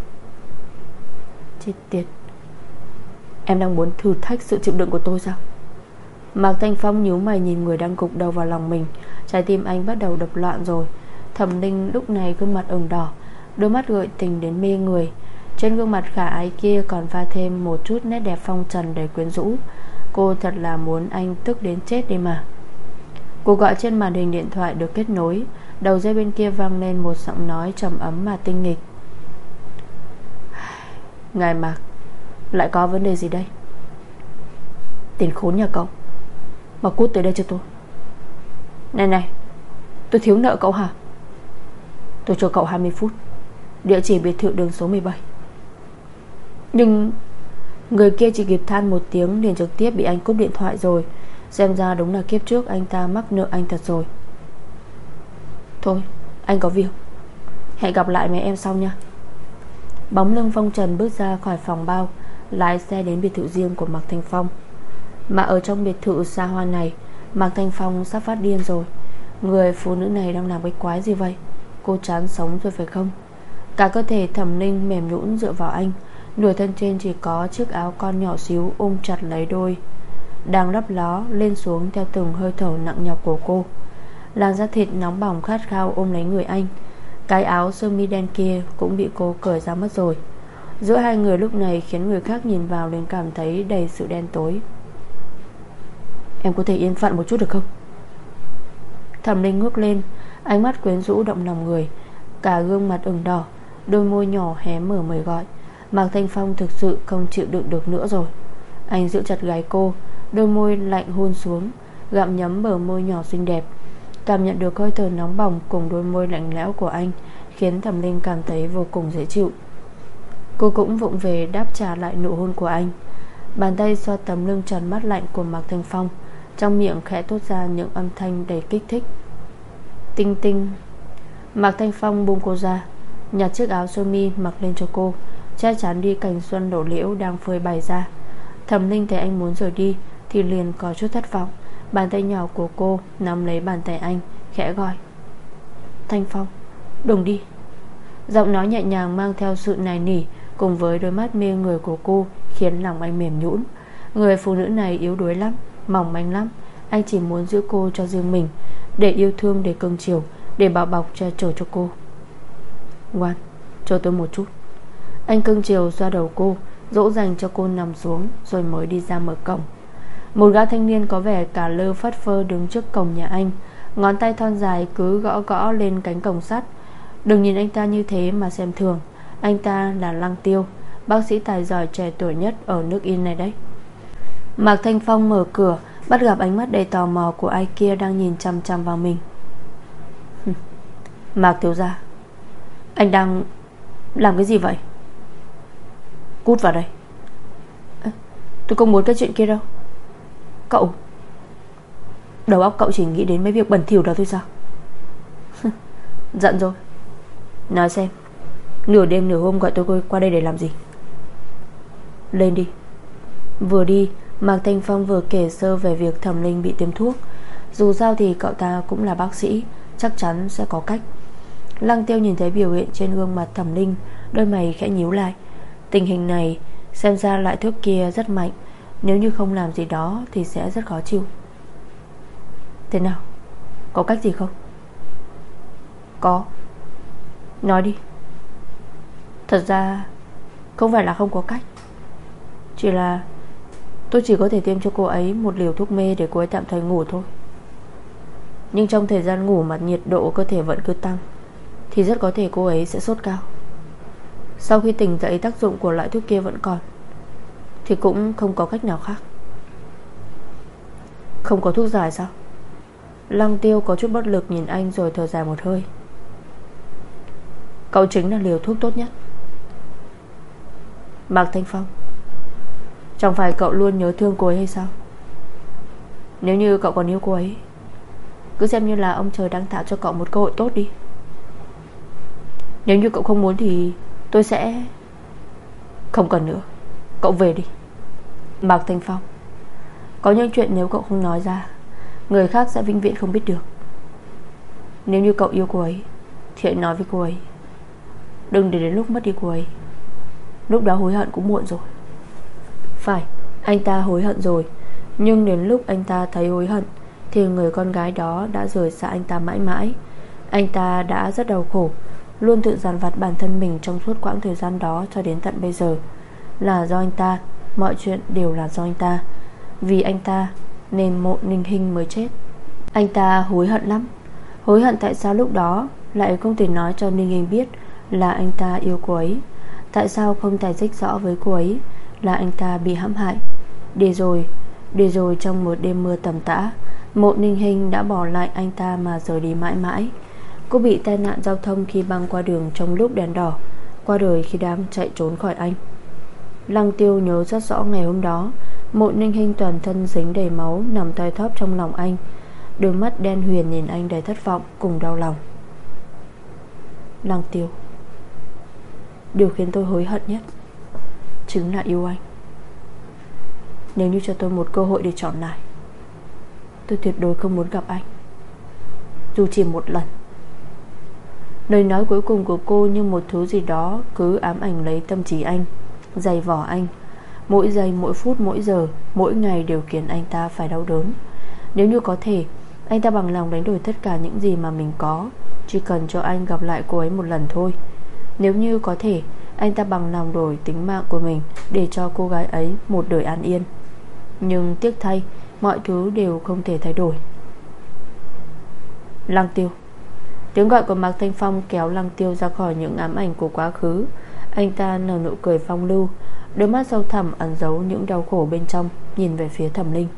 Chết tiệt, em đang muốn thử thách sự chịu đựng của tôi sao? Mạc Thanh Phong nhíu mày nhìn người đang gục đầu vào lòng mình. Trái tim anh bắt đầu đập loạn rồi. Thẩm Linh lúc này gương mặt ửng đỏ, đôi mắt gợi tình đến mê người. Trên gương mặt khả ái kia còn pha thêm một chút nét đẹp phong trần đầy quyến rũ. Cô thật là muốn anh tức đến chết đi mà. Cuộc gọi trên màn hình điện thoại được kết nối. Đầu dây bên kia vang lên một giọng nói trầm ấm mà tinh nghịch. Ngài Mạc, lại có vấn đề gì đây? Tiền khốn nhà cậu, mà cút tới đây cho tôi. Này này, tôi thiếu nợ cậu hả? Tôi cho cậu hai mươi phút, địa chỉ biệt thự đường số mười bảy. Nhưng người kia chỉ kịp than một tiếng liền trực tiếp bị anh cúp điện thoại rồi. Xem ra đúng là kiếp trước anh ta mắc nợ anh thật rồi. Thôi, anh có việc, hẹn gặp lại mấy em sau nha. Bóng lưng Phong Trần bước ra khỏi phòng bao, lái xe đến biệt thự riêng của Mạc Thanh Phong. Mà ở trong biệt thự xa hoa này, Mạc Thanh Phong sắp phát điên rồi. Người phụ nữ này đang làm cái quái gì vậy? Cô chán sống rồi phải không? Cả cơ thể Thẩm Ninh mềm nhũn dựa vào anh. Nửa thân trên chỉ có chiếc áo con nhỏ xíu ôm chặt lấy đôi đang lấp ló lên xuống theo từng hơi thở nặng nhọc của cô. Làn da thịt nóng bỏng khát khao ôm lấy người anh. Cái áo sơ mi đen kia cũng bị cô cởi ra mất rồi. Giữa hai người lúc này khiến người khác nhìn vào liền cảm thấy đầy sự đen tối. Em có thể yên phận một chút được không? Thẩm Ninh ngước lên, ánh mắt quyến rũ động lòng người. Cả gương mặt ửng đỏ, đôi môi nhỏ hé mở mời gọi. Mạc Thanh Phong thực sự không chịu đựng được nữa rồi. Anh giữ chặt gáy cô, đôi môi lạnh hôn xuống, gặm nhấm bờ môi nhỏ xinh đẹp. Cảm nhận được hơi thở nóng bỏng cùng đôi môi lạnh lẽo của anh khiến Thẩm Linh cảm thấy vô cùng dễ chịu. Cô cũng vụng về đáp trả lại nụ hôn của anh. Bàn tay xoa tấm lưng tròn mát lạnh của Mạc Thanh Phong, trong miệng khẽ thốt ra những âm thanh đầy kích thích. Tinh tinh. Mạc Thanh Phong buông cô ra, nhặt chiếc áo sơ mi mặc lên cho cô, che chắn đi cành xuân đổ liễu đang phơi bày ra. Thẩm Linh thấy anh muốn rời đi thì liền có chút thất vọng. Bàn tay nhỏ của cô nắm lấy bàn tay anh, khẽ gọi: Thanh Phong, đừng đi. Giọng nói nhẹ nhàng mang theo sự nài nỉ cùng với đôi mắt mê người của cô khiến lòng anh mềm nhũn. Người phụ nữ này yếu đuối lắm, mỏng manh lắm. Anh chỉ muốn giữ cô cho riêng mình, để yêu thương, để cưng chiều, để bảo bọc che chở cho cô. Ngoan, cho tôi một chút. Anh cưng chiều xoa đầu cô, dỗ dành cho cô nằm xuống, rồi mới đi ra mở cổng. Một gã thanh niên có vẻ cả lơ phất phơ đứng trước cổng nhà anh, ngón tay thon dài cứ gõ gõ lên cánh cổng sắt. Đừng nhìn anh ta như thế mà xem thường. Anh ta là Lăng Tiêu, bác sĩ tài giỏi trẻ tuổi nhất ở nước In này đấy. Mạc Thanh Phong mở cửa, bắt gặp ánh mắt đầy tò mò của ai kia đang nhìn chăm chăm vào mình. Mạc thiếu gia, anh đang làm cái gì vậy? Cút vào đây. À, tôi không muốn cái chuyện kia đâu. Cậu, đầu óc cậu chỉ nghĩ đến mấy việc bẩn thỉu đó thôi sao? Giận rồi. Nói xem, nửa đêm nửa hôm gọi tôi qua đây để làm gì? Lên đi. Vừa đi, Mạc Thanh Phong vừa kể sơ về việc Thẩm Linh bị tiêm thuốc. Dù sao thì cậu ta cũng là bác sĩ, chắc chắn sẽ có cách. Lăng Tiêu nhìn thấy biểu hiện trên gương mặt Thẩm Linh, đôi mày khẽ nhíu lại. Tình hình này xem ra loại thuốc kia rất mạnh, nếu như không làm gì đó thì sẽ rất khó chịu. Thế nào, có cách gì không? Có. Nói đi. Thật ra không phải là không có cách, chỉ là tôi chỉ có thể tiêm cho cô ấy một liều thuốc mê để cô ấy tạm thời ngủ thôi. Nhưng trong thời gian ngủ mà nhiệt độ cơ thể vẫn cứ tăng thì rất có thể cô ấy sẽ sốt cao. Sau khi tỉnh dậy tác dụng của loại thuốc kia vẫn còn, thì cũng không có cách nào khác. Không có thuốc giải sao? Lăng Tiêu có chút bất lực nhìn anh rồi thở dài một hơi. Cậu chính là liều thuốc tốt nhất. Mạc Thanh Phong, chẳng phải cậu luôn nhớ thương cô ấy hay sao? Nếu như cậu còn yêu cô ấy, cứ xem như là ông trời đang tạo cho cậu một cơ hội tốt đi. Nếu như cậu không muốn thì tôi sẽ... Không cần nữa, cậu về đi. Mạc Thanh Phong, có những chuyện nếu cậu không nói ra, người khác sẽ vĩnh viễn không biết được. Nếu như cậu yêu cô ấy thì hãy nói với cô ấy, đừng để đến lúc mất đi cô ấy. Lúc đó hối hận cũng muộn rồi. Phải, anh ta hối hận rồi, nhưng đến lúc anh ta thấy hối hận thì người con gái đó đã rời xa anh ta mãi mãi. Anh ta đã rất đau khổ, luôn tự dằn vặt bản thân mình trong suốt quãng thời gian đó cho đến tận bây giờ. Là do anh ta, mọi chuyện đều là do anh ta. Vì anh ta nên Mộ Ninh Hinh mới chết. Anh ta hối hận lắm. Hối hận tại sao lúc đó lại không thể nói cho Ninh Hinh biết là anh ta yêu cô ấy. Tại sao không giải thích rõ với cô ấy là anh ta bị hãm hại. Để rồi Để rồi trong một đêm mưa tầm tã, Mộ Ninh Hinh đã bỏ lại anh ta mà rời đi mãi mãi. Cô bị tai nạn giao thông khi băng qua đường trong lúc đèn đỏ, qua đời khi đang chạy trốn khỏi anh. Lăng Tiêu nhớ rất rõ ngày hôm đó. Mộ Ninh Hinh toàn thân dính đầy máu, nằm thoi thóp trong lòng anh. Đôi mắt đen huyền nhìn anh đầy thất vọng cùng đau lòng. Lăng Tiêu, điều khiến tôi hối hận nhất chính là yêu anh. Nếu như cho tôi một cơ hội để chọn lại, tôi tuyệt đối không muốn gặp anh, dù chỉ một lần. Lời nói cuối cùng của cô như một thứ gì đó cứ ám ảnh lấy tâm trí anh, dày vỏ anh. Mỗi giây, mỗi phút, mỗi giờ, mỗi ngày đều khiến anh ta phải đau đớn. Nếu như có thể, anh ta bằng lòng đánh đổi tất cả những gì mà mình có, chỉ cần cho anh gặp lại cô ấy một lần thôi. Nếu như có thể, anh ta bằng lòng đổi tính mạng của mình để cho cô gái ấy một đời an yên. Nhưng tiếc thay, mọi thứ đều không thể thay đổi. Lăng Tiêu. Tiếng gọi của Mạc Thanh Phong kéo Lăng Tiêu ra khỏi những ám ảnh của quá khứ. Anh ta nở nụ cười phong lưu, đôi mắt sâu thẳm ẩn giấu những đau khổ bên trong, nhìn về phía Thẩm Linh.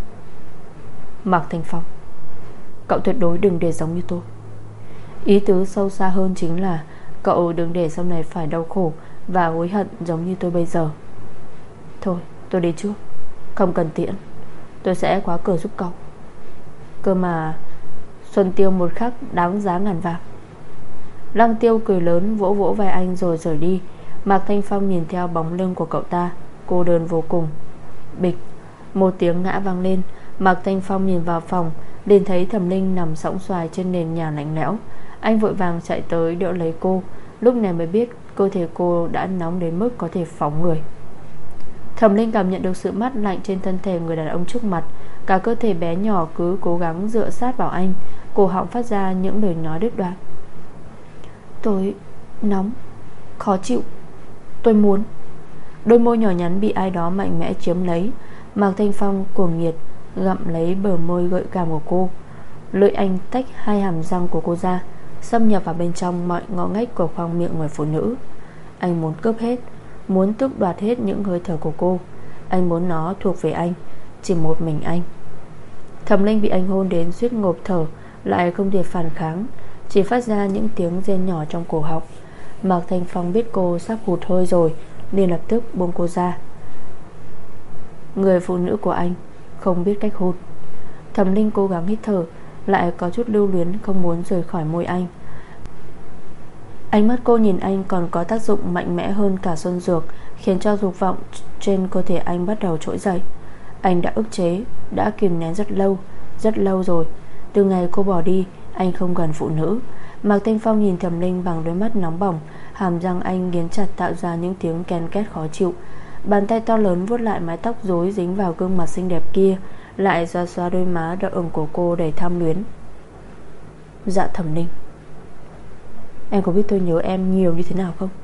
Mạc Thanh Phong, cậu tuyệt đối đừng để giống như tôi. Ý tứ sâu xa hơn chính là cậu đừng để sau này phải đau khổ và hối hận giống như tôi bây giờ. Thôi, tôi đi trước, không cần tiễn, tôi sẽ khóa cửa giúp cậu. Cơ mà Xuân Tiêu một khắc đáng giá ngàn vàng. Lăng Tiêu cười lớn, vỗ vỗ vai anh rồi rời đi. Mạc Thanh Phong nhìn theo bóng lưng của cậu ta, cô đơn vô cùng. Bịch, một tiếng ngã vang lên. Mạc Thanh Phong nhìn vào phòng, liền thấy Thẩm Linh nằm sõng xoài trên nền nhà lạnh lẽo. Anh vội vàng chạy tới đỡ lấy cô. Lúc này mới biết cơ thể cô đã nóng đến mức có thể phóng người. Thẩm Linh cảm nhận được sự mát lạnh trên thân thể người đàn ông trước mặt. Cả cơ thể bé nhỏ cứ cố gắng dựa sát vào anh, cổ họng phát ra những lời nói đứt đoạn. Tôi nóng, khó chịu, tôi muốn. Đôi môi nhỏ nhắn bị ai đó mạnh mẽ chiếm lấy. Mạc Thanh Phong cuồng nhiệt gặm lấy bờ môi gợi cảm của cô. Lưỡi anh tách hai hàm răng của cô ra, xâm nhập vào bên trong mọi ngõ ngách của khoang miệng người phụ nữ. Anh muốn cướp hết, muốn tước đoạt hết những hơi thở của cô. Anh muốn nó thuộc về anh, chỉ một mình anh. Thẩm Linh bị anh hôn đến suýt ngộp thở, lại không thể phản kháng, chỉ phát ra những tiếng rên nhỏ trong cổ họng. Mạc Thanh Phong biết cô sắp hụt hơi rồi, nên lập tức buông cô ra. Người phụ nữ của anh không biết cách hôn. Thẩm Linh cố gắng hít thở, lại có chút lưu luyến không muốn rời khỏi môi anh. Ánh mắt cô nhìn anh còn có tác dụng mạnh mẽ hơn cả xuân dược, khiến cho dục vọng trên cơ thể anh bắt đầu trỗi dậy. Anh đã ức chế, đã kìm nén rất lâu, rất lâu rồi. Từ ngày cô bỏ đi, anh không gần phụ nữ. Mạc Thanh Phong nhìn Thẩm Linh bằng đôi mắt nóng bỏng, hàm răng anh nghiến chặt tạo ra những tiếng ken két khó chịu. Bàn tay to lớn vuốt lại mái tóc rối dính vào gương mặt xinh đẹp kia, lại xoa xoa đôi má đỏ ửng của cô đầy tham luyến. Dạ Thẩm Linh, em có biết tôi nhớ em nhiều như thế nào không?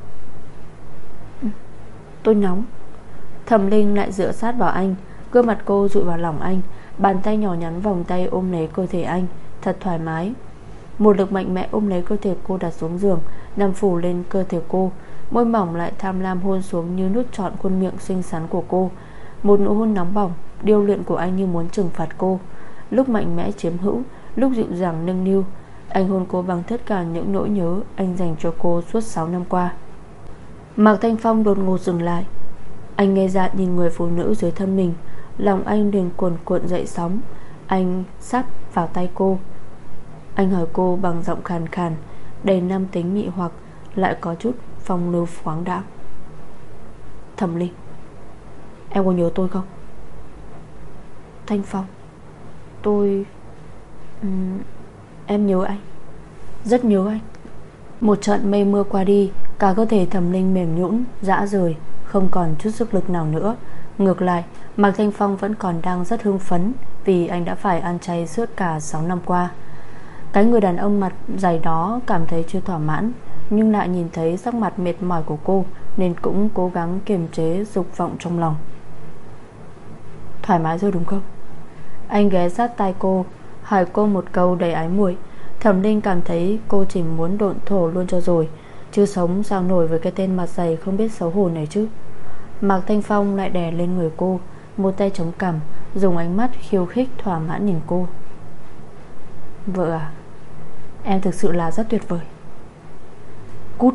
Tôi nóng. Thẩm Linh lại dựa sát vào anh, gương mặt cô dụi vào lòng anh, bàn tay nhỏ nhắn vòng tay ôm lấy cơ thể anh, thật thoải mái. Một lực mạnh mẽ ôm lấy cơ thể cô đặt xuống giường, nằm phủ lên cơ thể cô. Môi mỏng lại tham lam hôn xuống như nuốt trọn khuôn miệng xinh xắn của cô. Một nụ hôn nóng bỏng, điêu luyện của anh như muốn trừng phạt cô. Lúc mạnh mẽ chiếm hữu, lúc dịu dàng nâng niu. Anh hôn cô bằng tất cả những nỗi nhớ anh dành cho cô suốt sáu năm qua. Mạc Thanh Phong đột ngột dừng lại. Anh ngây dại nhìn người phụ nữ dưới thân mình, lòng anh liền cuồn cuộn dậy sóng. Anh sát vào tay cô. Anh hỏi cô bằng giọng khàn khàn, đầy nam tính mị hoặc, lại có chút phong lưu khoáng đãng. Thẩm Linh, em có nhớ tôi không? Thanh Phong, tôi... Uhm, em nhớ anh, rất nhớ anh. Một trận mây mưa qua đi, cả cơ thể Thẩm Linh mềm nhũn, rã rời, không còn chút sức lực nào nữa. Ngược lại, Mạc Thanh Phong vẫn còn đang rất hưng phấn, vì anh đã phải ăn chay suốt cả sáu năm qua. Cái người đàn ông mặt dày đó cảm thấy chưa thỏa mãn, nhưng lại nhìn thấy sắc mặt mệt mỏi của cô, nên cũng cố gắng kiềm chế dục vọng trong lòng. Thoải mái rồi đúng không? Anh ghé sát tai cô, hỏi cô một câu đầy ái muội. Thẩm Linh cảm thấy cô chỉ muốn độn thổ luôn cho rồi, chứ sống sao nổi với cái tên mặt dày không biết xấu hổ này chứ. Mạc Thanh Phong lại đè lên người cô, một tay chống cằm, dùng ánh mắt khiêu khích thỏa mãn nhìn cô. Vợ à, em thực sự là rất tuyệt vời. Cút.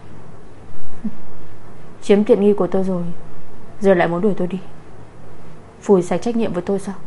Chiếm tiện nghi của tôi rồi, giờ lại muốn đuổi tôi đi, phủi sạch trách nhiệm với tôi sao?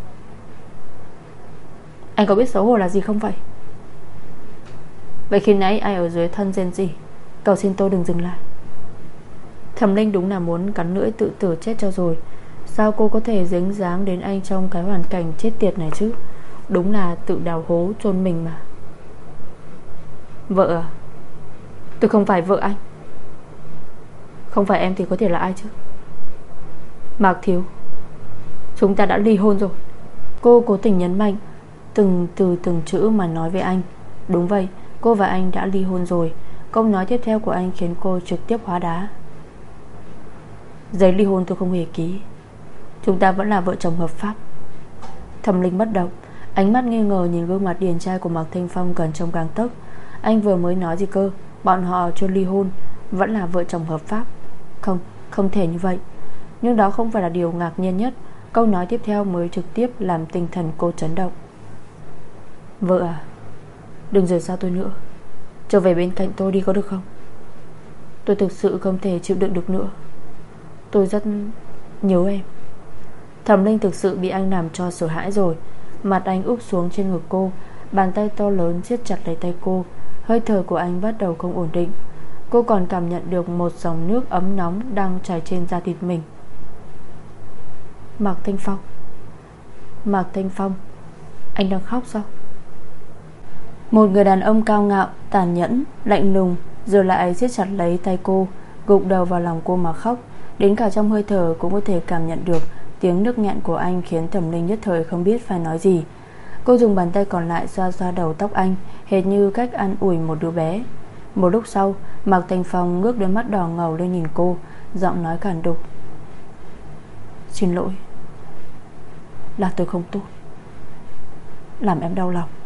Anh có biết xấu hổ là gì không vậy? Vậy khi nãy ai ở dưới thân rên gì, cầu xin tôi đừng dừng lại. Thẩm Linh đúng là muốn cắn lưỡi tự tử chết cho rồi. Sao cô có thể dính dáng đến anh trong cái hoàn cảnh chết tiệt này chứ? Đúng là tự đào hố chôn mình mà. Vợ à? Tôi không phải vợ anh. Không phải em thì có thể là ai chứ? Mạc Thiếu, chúng ta đã ly hôn rồi. Cô cố tình nhấn mạnh từng từ từng chữ mà nói với anh. Đúng vậy, cô và anh đã ly hôn rồi. Câu nói tiếp theo của anh khiến cô trực tiếp hóa đá. Giấy ly hôn tôi không hề ký. Chúng ta vẫn là vợ chồng hợp pháp. Thẩm Linh bất động, ánh mắt nghi ngờ nhìn gương mặt điển trai của Mạc Thanh Phong gần trong gang tấc. Anh vừa mới nói gì cơ? Bọn họ chưa ly hôn, vẫn là vợ chồng hợp pháp. Không, không thể như vậy. Nhưng đó không phải là điều ngạc nhiên nhất. Câu nói tiếp theo mới trực tiếp làm tinh thần cô chấn động. Vợ à, đừng rời xa tôi nữa, trở về bên cạnh tôi đi có được không? Tôi thực sự không thể chịu đựng được nữa. Tôi rất nhớ em. Thẩm Linh thực sự bị anh làm cho sợ hãi rồi. Mặt anh úp xuống trên ngực cô, bàn tay to lớn siết chặt lấy tay cô. Hơi thở của anh bắt đầu không ổn định. Cô còn cảm nhận được một dòng nước ấm nóng đang chảy trên da thịt mình. Mạc Thanh Phong, Mạc Thanh Phong, anh đang khóc sao? Một người đàn ông cao ngạo, tàn nhẫn, lạnh lùng giờ lại siết chặt lấy tay cô, gục đầu vào lòng cô mà khóc. Đến cả trong hơi thở cũng có thể cảm nhận được tiếng nức nghẹn của anh, khiến Thẩm Linh nhất thời không biết phải nói gì. Cô dùng bàn tay còn lại xoa xoa đầu tóc anh, hệt như cách an ủi một đứa bé. Một lúc sau, Mạc Thanh Phong ngước đôi mắt đỏ ngầu lên nhìn cô, giọng nói cản đục. Xin lỗi, là tôi không tốt, làm em đau lòng.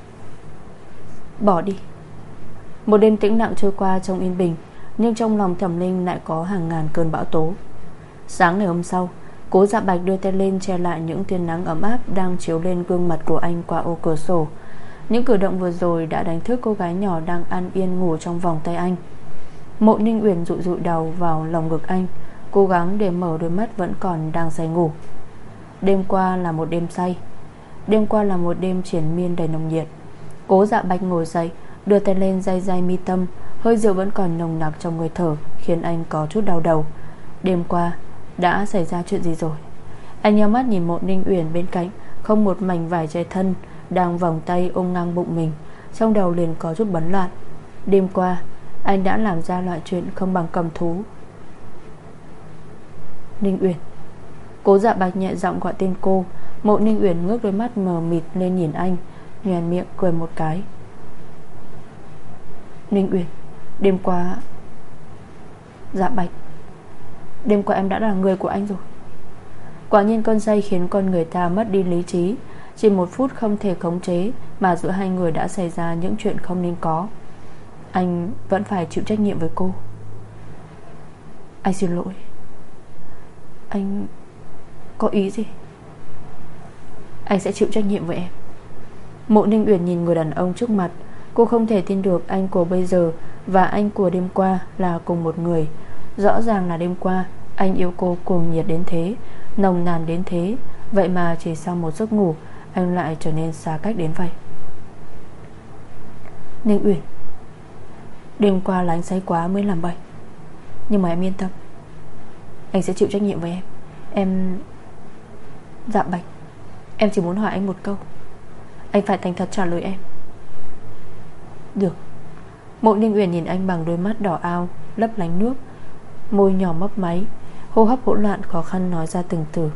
Bỏ đi. Một đêm tĩnh lặng trôi qua trong yên bình, nhưng trong lòng Thẩm Linh lại có hàng ngàn cơn bão tố. Sáng ngày hôm sau, Cố Dạ Bạch đưa tay lên che lại những tia nắng ấm áp đang chiếu lên gương mặt của anh qua ô cửa sổ. Những cử động vừa rồi đã đánh thức cô gái nhỏ đang an yên ngủ trong vòng tay anh. Mộ Ninh Uyển dụi dụi đầu vào lòng ngực anh, cố gắng để mở đôi mắt vẫn còn đang say ngủ. Đêm qua là một đêm say. Đêm qua là một đêm triền miên đầy nồng nhiệt. Cố Dạ Bạch ngồi dậy, đưa tay lên day day mi tâm. Hơi rượu vẫn còn nồng nặc trong người thở, khiến anh có chút đau đầu. Đêm qua đã xảy ra chuyện gì rồi? Anh nhắm mắt nhìn Mộ Ninh Uyển bên cạnh, không một mảnh vải che thân, đang vòng tay ôm ngang bụng mình. Trong đầu liền có chút bấn loạn. Đêm qua anh đã làm ra loại chuyện không bằng cầm thú. Ninh Uyển. Cố Dạ Bạch nhẹ giọng gọi tên cô. Mộ Ninh Uyển ngước đôi mắt mờ mịt lên nhìn anh, nhoẻn miệng cười một cái. Ninh Uyển, đêm qua... Dạ Bạch, đêm qua em đã là người của anh rồi. Quả nhiên cơn say khiến con người ta mất đi lý trí. Chỉ một phút không thể khống chế mà giữa hai người đã xảy ra những chuyện không nên có. Anh vẫn phải chịu trách nhiệm với cô. Anh xin lỗi. Anh có ý gì? Anh sẽ chịu trách nhiệm với em. Mộ Ninh Uyển nhìn người đàn ông trước mặt. Cô không thể tin được anh của bây giờ và anh của đêm qua là cùng một người. Rõ ràng là đêm qua anh yêu cô cuồng nhiệt đến thế, nồng nàn đến thế, vậy mà chỉ sau một giấc ngủ anh lại trở nên xa cách đến vậy. Ninh Uyển, đêm qua là anh say quá mới làm vậy. Nhưng mà em yên tâm, anh sẽ chịu trách nhiệm với em. Em... Dạ Bạch, em chỉ muốn hỏi anh một câu. Anh phải thành thật trả lời em. Được. Mộ Ninh Uyển nhìn anh bằng đôi mắt đỏ ao lấp lánh nước, môi nhỏ mấp máy, hô hấp hỗn loạn khó khăn nói ra từng từ.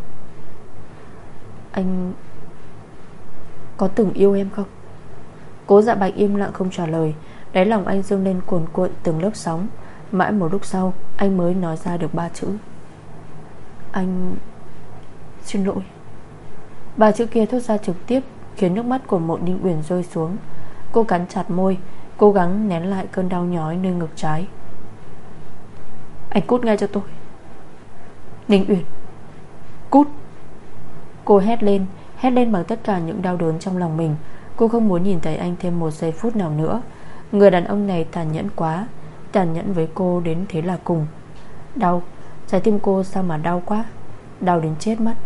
Anh có từng yêu em không? Cố Dạ Bạch im lặng không trả lời. Đáy lòng anh dâng lên cuồn cuộn từng lớp sóng. Mãi một lúc sau anh mới nói ra được ba chữ: Anh xin lỗi. Ba chữ kia thốt ra trực tiếp khiến nước mắt của Mộ Ninh Uyển rơi xuống. Cô cắn chặt môi, cố gắng nén lại cơn đau nhói nơi ngực trái. Anh cút ngay cho tôi. Ninh Uyển, cút. Cô hét lên, hét lên bằng tất cả những đau đớn trong lòng mình. Cô không muốn nhìn thấy anh thêm một giây phút nào nữa. Người đàn ông này tàn nhẫn quá, tàn nhẫn với cô đến thế là cùng. Đau, trái tim cô sao mà đau quá, đau đến chết mất.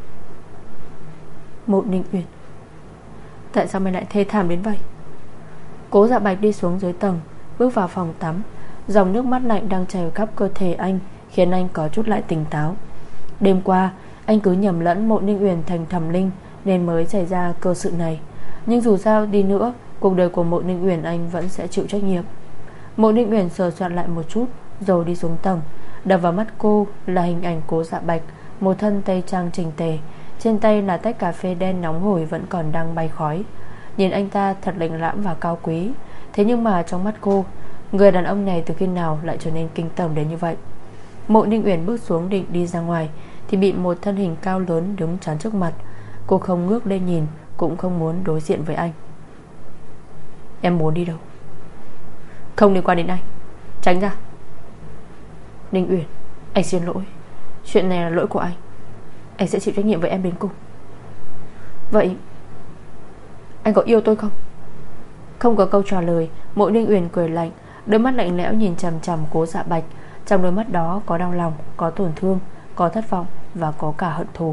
Mộ Ninh Uyển, tại sao mày lại thê thảm đến vậy? Cố Dạ Bạch đi xuống dưới tầng, bước vào phòng tắm. Dòng nước mắt lạnh đang chảy khắp cơ thể anh khiến anh có chút lại tỉnh táo. Đêm qua anh cứ nhầm lẫn Mộ Ninh Uyển thành Thẩm Linh nên mới xảy ra cơ sự này. Nhưng dù sao đi nữa, cuộc đời của Mộ Ninh Uyển anh vẫn sẽ chịu trách nhiệm. Mộ Ninh Uyển sờ soạn lại một chút rồi đi xuống tầng. Đập vào mắt cô là hình ảnh Cố Dạ Bạch, một thân tây trang chỉnh tề, trên tay là tách cà phê đen nóng hổi vẫn còn đang bay khói. Nhìn anh ta thật lạnh lãm và cao quý. Thế nhưng mà trong mắt cô, người đàn ông này từ khi nào lại trở nên kinh tởm đến như vậy? Mộ Ninh Uyển bước xuống định đi ra ngoài thì bị một thân hình cao lớn đứng chắn trước mặt. Cô không ngước lên nhìn, cũng không muốn đối diện với anh. Em muốn đi đâu? Không liên quan đến anh, tránh ra. Ninh Uyển, anh xin lỗi. Chuyện này là lỗi của anh. Anh sẽ chịu trách nhiệm với em đến cùng. Vậy anh có yêu tôi không? Không có câu trả lời. Mộ Ninh Uyển cười lạnh, đôi mắt lạnh lẽo nhìn chằm chằm Cố Dạ Bạch. Trong đôi mắt đó có đau lòng, có tổn thương, có thất vọng và có cả hận thù.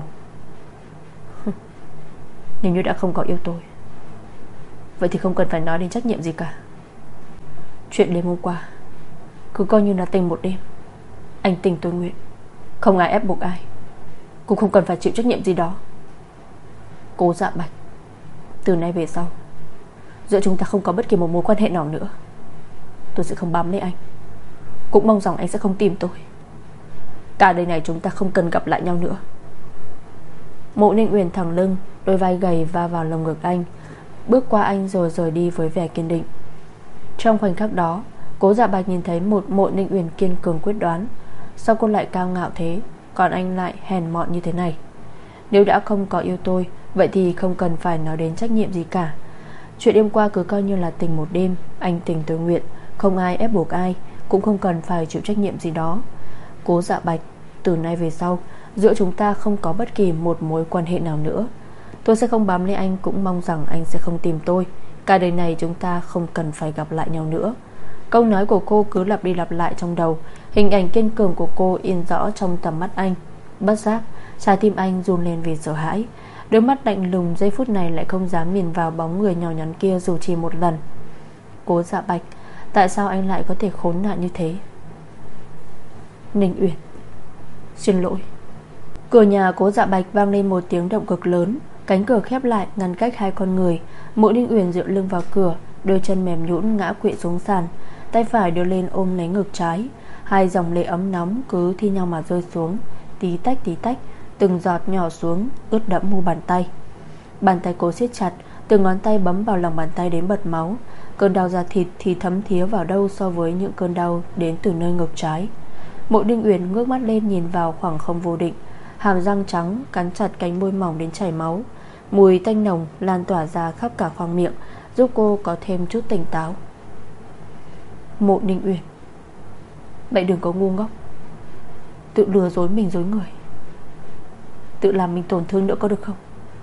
Nếu như đã không có yêu tôi, vậy thì không cần phải nói đến trách nhiệm gì cả. Chuyện đêm hôm qua cứ coi như là tình một đêm. Anh tình tôi nguyện, không ai ép buộc ai, cũng không cần phải chịu trách nhiệm gì đó. Cố Dạ Bạch, từ nay về sau giữa chúng ta không có bất kỳ một mối quan hệ nào nữa. Tôi sẽ không bám lấy anh, cũng mong rằng anh sẽ không tìm tôi. Cả đời này chúng ta không cần gặp lại nhau nữa. Mộ Ninh Uyển thẳng lưng, đôi vai gầy va vào lồng ngực anh, bước qua anh rồi rời đi với vẻ kiên định. Trong khoảnh khắc đó, Cố Dạ Bạch nhìn thấy một Mộ Ninh Uyển kiên cường quyết đoán. Sao cô lại cao ngạo thế, còn anh lại hèn mọn như thế này? Nếu đã không có yêu tôi, vậy thì không cần phải nói đến trách nhiệm gì cả. Chuyện đêm qua cứ coi như là tình một đêm. Anh tình tôi nguyện, không ai ép buộc ai, cũng không cần phải chịu trách nhiệm gì đó. Cố Dạ Bạch, từ nay về sau giữa chúng ta không có bất kỳ một mối quan hệ nào nữa. Tôi sẽ không bám lấy anh, cũng mong rằng anh sẽ không tìm tôi. Cả đời này chúng ta không cần phải gặp lại nhau nữa. Câu nói của cô cứ lặp đi lặp lại trong đầu. Hình ảnh kiên cường của cô in rõ trong tầm mắt anh. Bất giác trái tim anh run lên vì sợ hãi. Đôi mắt lạnh lùng giây phút này lại không dám nhìn vào bóng người nhỏ nhắn kia dù chỉ một lần. Cố Dạ Bạch, tại sao anh lại có thể khốn nạn như thế? Ninh Uyển, xin lỗi. Cửa nhà Cố Dạ Bạch vang lên một tiếng động cực lớn. Cánh cửa khép lại ngăn cách hai con người. Mộ Ninh Uyển dựa lưng vào cửa, đôi chân mềm nhũn ngã quỵ xuống sàn, tay phải đưa lên ôm lấy ngực trái. Hai dòng lệ ấm nóng cứ thi nhau mà rơi xuống, tí tách tí tách, từng giọt nhỏ xuống, ướt đẫm mu bàn tay. Bàn tay cô siết chặt, từng ngón tay bấm vào lòng bàn tay đến bật máu. Cơn đau da thịt thì thấm thía vào đâu so với những cơn đau đến từ nơi ngực trái. Mộ Ninh Uyển ngước mắt lên nhìn vào khoảng không vô định. Hàm răng trắng cắn chặt cánh môi mỏng đến chảy máu. Mùi tanh nồng lan tỏa ra khắp cả khoang miệng, giúp cô có thêm chút tỉnh táo. Mộ Ninh Uyển, vậy đừng có ngu ngốc, tự lừa dối mình dối người, tự làm mình tổn thương nữa có được không?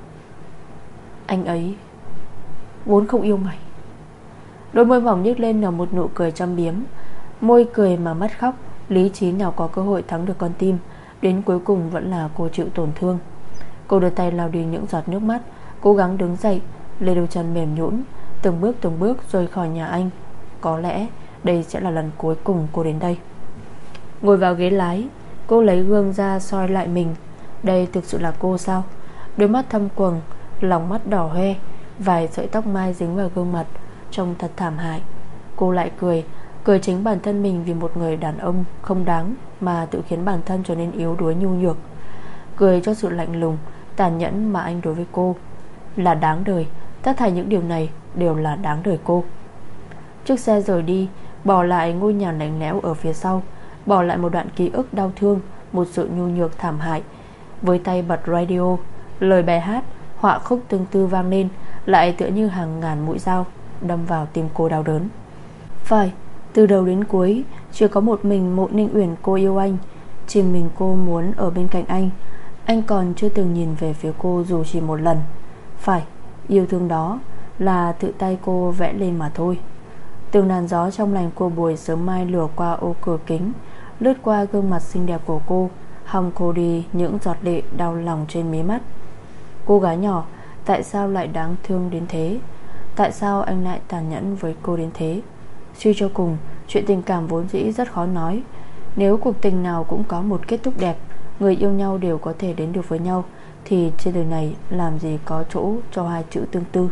Anh ấy vốn không yêu mày. Đôi môi mỏng nhếch lên nở một nụ cười châm biếm. Môi cười mà mắt khóc. Lý trí nào có cơ hội thắng được con tim. Đến cuối cùng vẫn là cô chịu tổn thương. Cô đưa tay lau đi những giọt nước mắt, cố gắng đứng dậy, lê đôi chân mềm nhũn, từng bước từng bước rời khỏi nhà anh. Có lẽ đây sẽ là lần cuối cùng cô đến đây. Ngồi vào ghế lái, cô lấy gương ra soi lại mình. Đây thực sự là cô sao? Đôi mắt thâm quầng, lòng mắt đỏ hoe, vài sợi tóc mai dính vào gương mặt, trông thật thảm hại. Cô lại cười, cười chính bản thân mình vì một người đàn ông không đáng mà tự khiến bản thân trở nên yếu đuối nhu nhược. Cười cho sự lạnh lùng, tàn nhẫn mà anh đối với cô. Là đáng đời, tất thảy những điều này đều là đáng đời cô. Chiếc xe rời đi, bỏ lại ngôi nhà lạnh lẽo ở phía sau, bỏ lại một đoạn ký ức đau thương, một sự nhu nhược thảm hại. Với tay bật radio, lời bài hát, họa khúc tương tư vang lên, lại tựa như hàng ngàn mũi dao đâm vào tim cô đau đớn. Phải, từ đầu đến cuối chỉ có một mình Mộ Ninh Uyển cô yêu anh. Chỉ mình cô muốn ở bên cạnh anh. Anh còn chưa từng nhìn về phía cô dù chỉ một lần. Phải, yêu thương đó là tự tay cô vẽ lên mà thôi. Từng làn gió trong lành của buổi sớm mai lùa qua ô cửa kính, lướt qua gương mặt xinh đẹp của cô, hòng cô đi những giọt lệ đau lòng trên mí mắt. Cô gái nhỏ, tại sao lại đáng thương đến thế? Tại sao anh lại tàn nhẫn với cô đến thế? Suy cho cùng, chuyện tình cảm vốn dĩ rất khó nói. Nếu cuộc tình nào cũng có một kết thúc đẹp, người yêu nhau đều có thể đến được với nhau, thì trên đời này làm gì có chỗ cho hai chữ tương tư.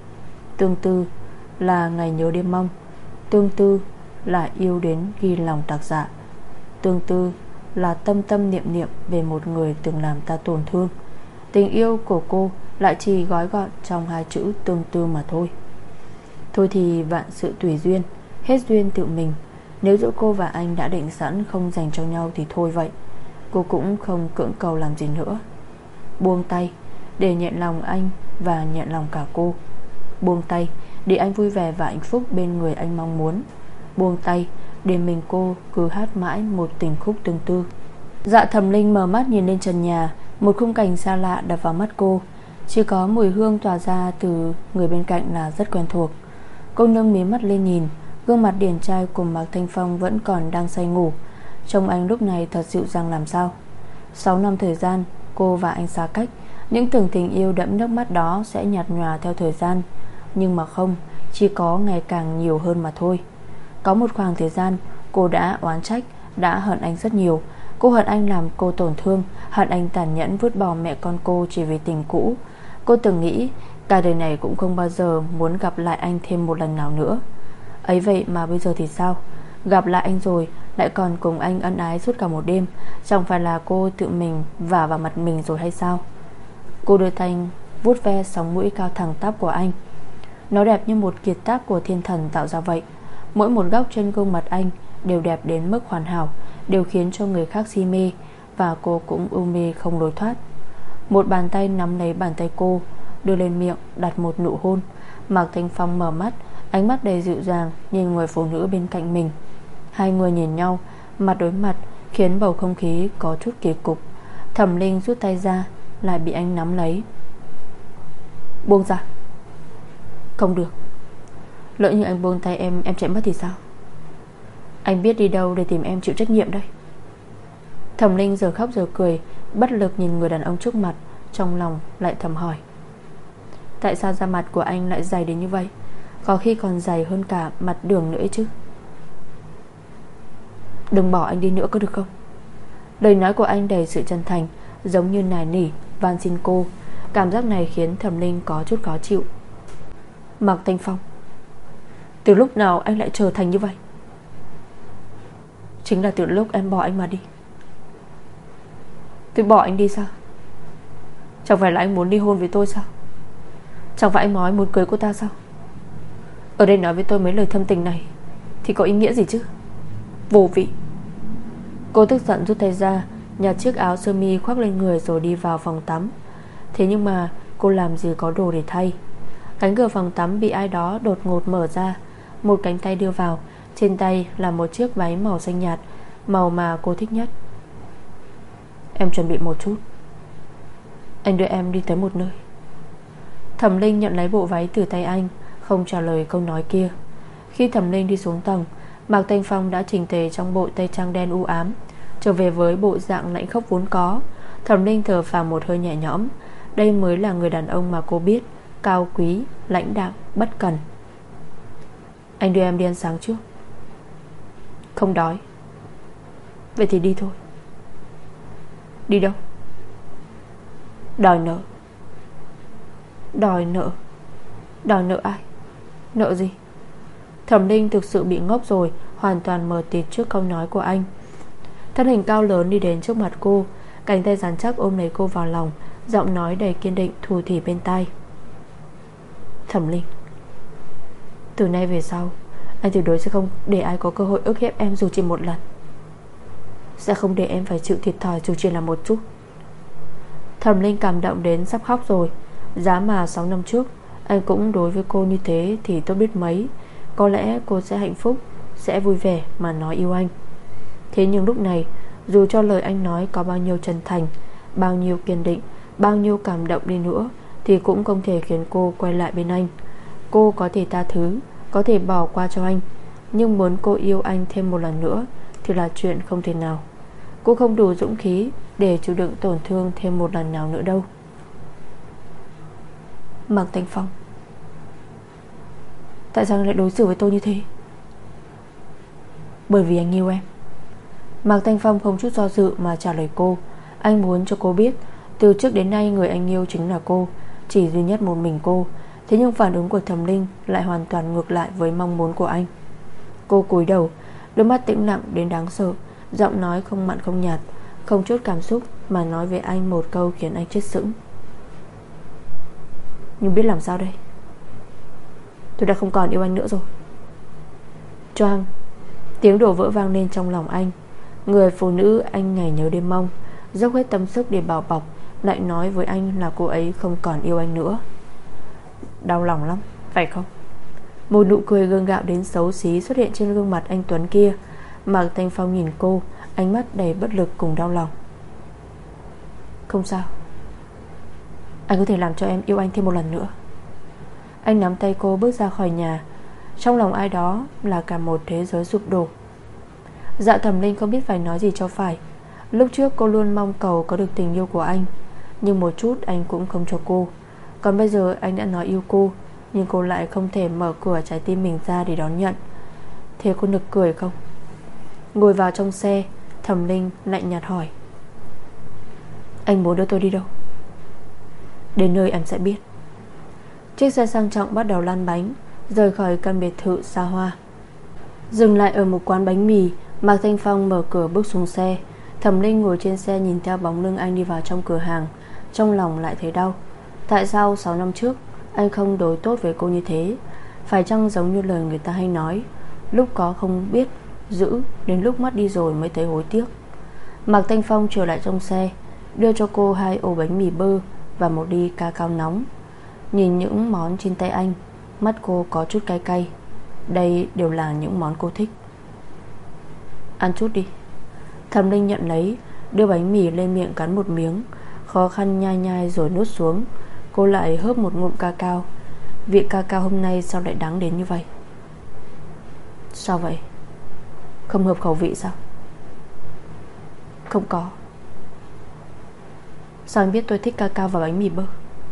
Tương tư là ngày nhớ đêm mong. Tương tư là yêu đến ghi lòng tạc dạ. Tương tư là tâm tâm niệm niệm về một người từng làm ta tổn thương. Tình yêu của cô lại chỉ gói gọn trong hai chữ tương tư mà thôi. Thôi thì vạn sự tùy duyên, hết duyên tự mình. Nếu giữa cô và anh đã định sẵn không dành cho nhau thì thôi vậy. Cô cũng không cưỡng cầu làm gì nữa. Buông tay để nhận lòng anh và nhận lòng cả cô. Buông tay để anh vui vẻ và hạnh phúc bên người anh mong muốn. Buông tay để mình cô cứ hát mãi một tình khúc tương tư. Dạ Thẩm Linh mở mắt nhìn lên trần nhà. Một khung cảnh xa lạ đập vào mắt cô. Chỉ có mùi hương tỏa ra từ người bên cạnh là rất quen thuộc. Cô nâng mí mắt lên nhìn. Gương mặt điển trai của Mạc Thanh Phong vẫn còn đang say ngủ. Trông anh lúc này thật dịu dàng làm sao. Sáu năm thời gian cô và anh xa cách, những tưởng tình yêu đẫm nước mắt đó sẽ nhạt nhòa theo thời gian. Nhưng mà không, chỉ có ngày càng nhiều hơn mà thôi. Có một khoảng thời gian cô đã oán trách, đã hận anh rất nhiều. Cô hận anh làm cô tổn thương, hận anh tàn nhẫn vứt bỏ mẹ con cô chỉ vì tình cũ. Cô từng nghĩ cả đời này cũng không bao giờ muốn gặp lại anh thêm một lần nào nữa. Ấy vậy mà bây giờ thì sao? Gặp lại anh rồi lại còn cùng anh ân ái suốt cả một đêm. Chẳng phải là cô tự mình vả vào mặt mình rồi hay sao? Cô đưa tay vuốt ve sóng mũi cao thẳng tắp của anh. Nó đẹp như một kiệt tác của thiên thần tạo ra vậy. Mỗi một góc trên gương mặt anh đều đẹp đến mức hoàn hảo, đều khiến cho người khác si mê. Và cô cũng u mê không lối thoát. Một bàn tay nắm lấy bàn tay cô, đưa lên miệng đặt một nụ hôn. Mạc Thanh Phong mở mắt, ánh mắt đầy dịu dàng nhìn người phụ nữ bên cạnh mình. Hai người nhìn nhau mặt đối mặt, khiến bầu không khí có chút kỳ cục. Thẩm Linh rút tay ra, lại bị anh nắm lấy. Buông ra. Không được. Lỡ như anh buông tay em, em chạy mất thì sao? Anh biết đi đâu để tìm em chịu trách nhiệm đây? Thẩm Linh giờ khóc giờ cười, bất lực nhìn người đàn ông trước mặt. Trong lòng lại thầm hỏi, tại sao da mặt của anh lại dày đến như vậy? Có khi còn dày hơn cả mặt đường nữa ấy chứ. Đừng bỏ anh đi nữa có được không? Lời nói của anh đầy sự chân thành, giống như nài nỉ, van xin cô. Cảm giác này khiến Thẩm Linh có chút khó chịu. Mạc Thanh Phong, từ lúc nào anh lại trở thành như vậy? Chính là từ lúc em bỏ anh mà đi. Tôi bỏ anh đi sao? Chẳng phải là anh muốn ly hôn với tôi sao? Chẳng phải anh nói muốn cưới cô ta sao? Ở đây nói với tôi mấy lời thâm tình này thì có ý nghĩa gì chứ? Vô vị. Cô tức giận rút tay ra, nhặt chiếc áo sơ mi khoác lên người rồi đi vào phòng tắm. Thế nhưng mà cô làm gì có đồ để thay. Cánh cửa phòng tắm bị ai đó đột ngột mở ra. Một cánh tay đưa vào. Trên tay là một chiếc váy màu xanh nhạt, màu mà cô thích nhất. Em chuẩn bị một chút, anh đưa em đi tới một nơi. Thẩm Linh nhận lấy bộ váy từ tay anh, không trả lời câu nói kia. Khi Thẩm Linh đi xuống tầng, Mạc Thanh Phong đã chỉnh tề trong bộ tây trang đen u ám, trở về với bộ dạng lãnh khốc vốn có. Thẩm Linh thở phào một hơi nhẹ nhõm. Đây mới là người đàn ông mà cô biết, cao quý, lãnh đạm, bất cần. Anh đưa em đi ăn sáng trước. Không đói. Vậy thì đi thôi. Đi đâu? Đòi nợ. Đòi nợ? Đòi nợ ai? Nợ gì? Thẩm Linh thực sự bị ngốc rồi, hoàn toàn mờ tịt trước câu nói của anh. Thân hình cao lớn đi đến trước mặt cô, cánh tay rắn chắc ôm lấy cô vào lòng, giọng nói đầy kiên định thủ thỉ bên tai. Thẩm Linh, từ nay về sau Anh tuyệt đối sẽ không để ai có cơ hội ức hiếp em dù chỉ một lần. Sẽ không để em phải chịu thiệt thòi dù chỉ là một chút. Thẩm Linh cảm động đến sắp khóc rồi. Giá mà sáu năm trước anh cũng đối với cô như thế thì tốt biết mấy. Có lẽ cô sẽ hạnh phúc, sẽ vui vẻ mà nói yêu anh. Thế nhưng lúc này, dù cho lời anh nói có bao nhiêu chân thành, bao nhiêu kiên định, bao nhiêu cảm động đi nữa, thì cũng không thể khiến cô quay lại bên anh. Cô có thể tha thứ, có thể bỏ qua cho anh, nhưng muốn cô yêu anh thêm một lần nữa thì là chuyện không thể nào. Cô không đủ dũng khí để chịu đựng tổn thương thêm một lần nào nữa đâu. Mạc Thanh Phong, tại sao anh lại đối xử với tôi như thế? Bởi vì anh yêu em. Mạc Thanh Phong không chút do dự mà trả lời cô. Anh muốn cho cô biết từ trước đến nay người anh yêu chính là cô, chỉ duy nhất một mình cô. Thế nhưng phản ứng của Thẩm Linh lại hoàn toàn ngược lại với mong muốn của anh. Cô cúi đầu, đôi mắt tĩnh lặng đến đáng sợ, giọng nói không mặn không nhạt, không chút cảm xúc mà nói với anh một câu khiến anh chết sững. Nhưng biết làm sao đây? Tôi đã không còn yêu anh nữa rồi. Choang, tiếng đổ vỡ vang lên trong lòng anh. Người phụ nữ anh ngày nhớ đêm mong, dốc hết tâm sức để bảo bọc, lại nói với anh là cô ấy không còn yêu anh nữa. Đau lòng lắm, phải không? Một nụ cười gượng gạo đến xấu xí xuất hiện trên gương mặt anh tuấn kia. Mạc Thanh Phong nhìn cô, ánh mắt đầy bất lực cùng đau lòng. Không sao, anh có thể làm cho em yêu anh thêm một lần nữa. Anh nắm tay cô bước ra khỏi nhà. Trong lòng ai đó là cả một thế giới sụp đổ. Dạ Thẩm Linh không biết phải nói gì cho phải. Lúc trước cô luôn mong cầu có được tình yêu của anh, nhưng một chút anh cũng không cho cô. Còn bây giờ anh đã nói yêu cô, nhưng cô lại không thể mở cửa trái tim mình ra để đón nhận. Thế cô nực cười không? Ngồi vào trong xe, Thẩm Linh lạnh nhạt hỏi. Anh muốn đưa tôi đi đâu? Đến nơi em sẽ biết. Chiếc xe sang trọng bắt đầu lăn bánh, rời khỏi căn biệt thự xa hoa. Dừng lại ở một quán bánh mì. Mạc Thanh Phong mở cửa bước xuống xe. Thẩm Linh ngồi trên xe nhìn theo bóng lưng anh đi vào trong cửa hàng. Trong lòng lại thấy đau. Tại sao sáu năm trước anh không đối tốt với cô như thế? Phải chăng giống như lời người ta hay nói, lúc có không biết giữ, đến lúc mất đi rồi mới thấy hối tiếc. Mạc Thanh Phong trở lại trong xe, đưa cho cô hai ổ bánh mì bơ và một ly ca cao nóng. Nhìn những món trên tay anh, mắt cô có chút cay cay. Đây đều là những món cô thích. Ăn chút đi. Thẩm Linh nhận lấy, đưa bánh mì lên miệng cắn một miếng, khó khăn nhai nhai rồi nuốt xuống. Cô lại hớp một ngụm ca cao. Vị ca cao hôm nay sao lại đắng đến như vậy? Sao vậy? Không hợp khẩu vị sao? Không có. Sao anh biết tôi thích ca cao và bánh mì bơ?